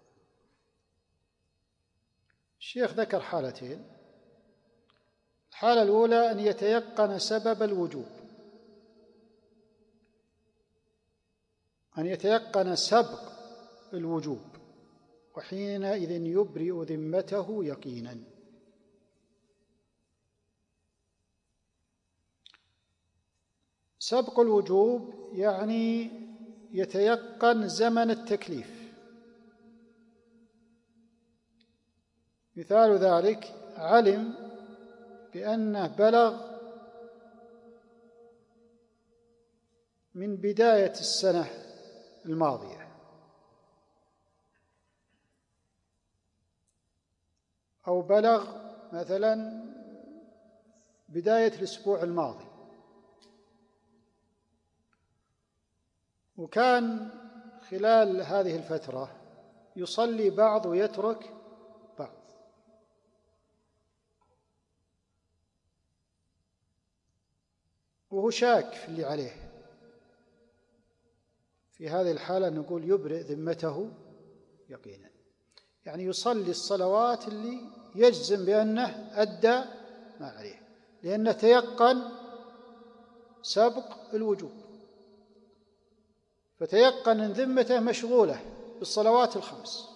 الشيخ ذكر حالتين: الحالة الأولى أن يتيقن سبب الوجوب، أن يتيقن سبق الوجوب، وحينئذ يبرئ ذمته يقينا. سبق الوجوب يعني يتيقن زمن التكليف، مثال ذلك علم بأنه بلغ من بداية السنة الماضية أو بلغ مثلا بداية الأسبوع الماضي، وكان خلال هذه الفترة يصلي بعض ويترك بعض، وهو شاك في اللي عليه، في هذه الحالة نقول يبرئ ذمته يقينا، يعني يصلي الصلوات اللي يجزم بأنه أدى ما عليه، لأنه تيقن سبق الوجوب، فتيقن أن ذمته مشغولة بالصلوات الخمس،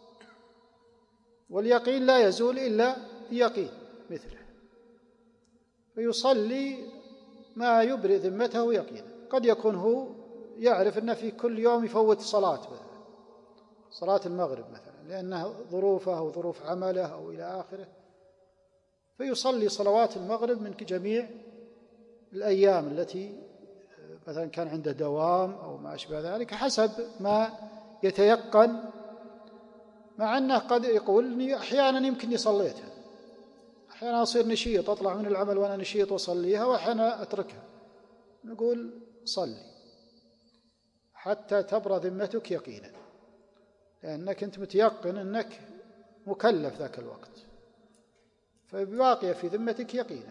واليقين لا يزول إلا بيقين مثله، فيصلي ما يبرئ ذمته يقينا. قد يكون هو يعرف أنه في كل يوم يفوت صلاة مثلا صلاة المغرب مثلا لأنها ظروفه أو ظروف عمله أو إلى آخره، فيصلي صلوات المغرب من جميع الأيام التي مثلا كان عنده دوام أو ما أشبه ذلك حسب ما يتيقن، مع أنه قد يقول أحيانا يمكن صليتها، أحيانا أصير نشيط أطلع من العمل وأنا نشيط وصليها، وأحيانا أتركها، نقول صلي حتى تبرى ذمتك يقينا، لأنك أنت متيقن أنك مكلف ذاك الوقت، فباقية في ذمتك يقينا.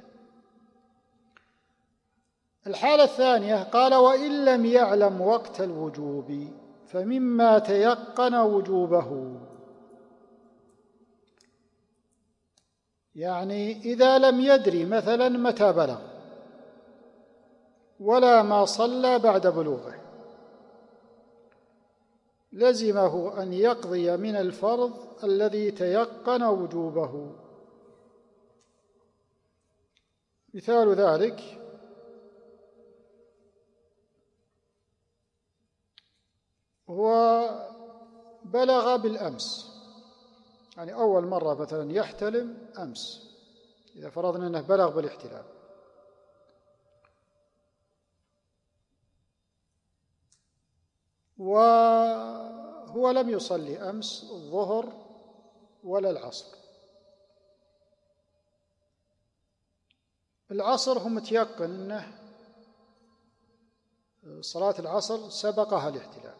الحالة الثانية قال: وإن لم يعلم وقت الوجوب فمما تيقن وجوبه. يعني إذا لم يدري مثلا متى بلغ ولا ما صلى بعد بلوغه، لزمه أن يقضي من الفرض الذي تيقن وجوبه. مثال ذلك: هو بلغ بالأمس، يعني أول مرة مثلا يحتلم أمس، إذا فرضنا أنه بلغ بالاحتلام، وهو لم يصلي أمس الظهر ولا العصر. العصر هم متيقن أنه صلاة العصر سبقها الاحتلام،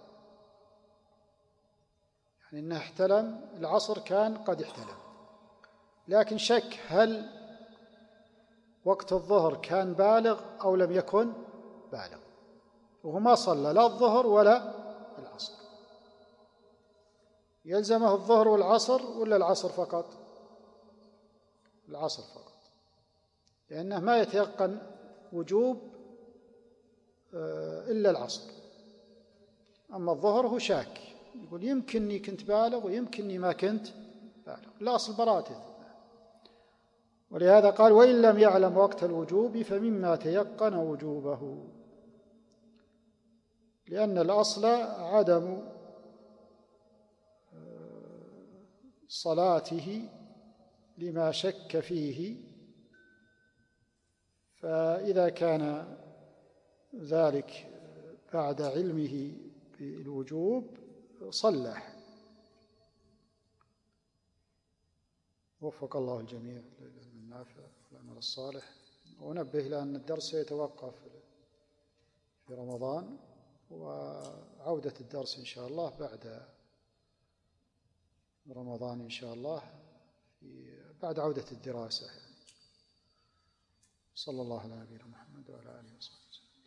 يعني أنه احتلم العصر، كان قد احتلم، لكن شك هل وقت الظهر كان بالغ أو لم يكن بالغ، وهو ما صلى لا الظهر ولا العصر. يلزمه الظهر والعصر ولا العصر فقط؟ العصر فقط، لأنه ما يتيقن وجوب إلا العصر. أما الظهر هو شاك، يقول يمكنني كنت بالغ ويمكنني ما كنت بالغ، الأصل براءته. ولهذا قال: وإن لم يعلم وقت الوجوب فمما تيقن وجوبه، لأن الأصل عدم صلاته لما شك فيه، فإذا كان ذلك بعد علمه بالوجوب صلح. وفق الله الجميع للعلم النافع والعمل الصالح. ونبه إلى أن الدرس سيتوقف في رمضان، وعودة الدرس إن شاء الله بعد رمضان إن شاء الله، بعد عودة الدراسة. صلى الله على نبينا محمد وعلى آله وصحبه.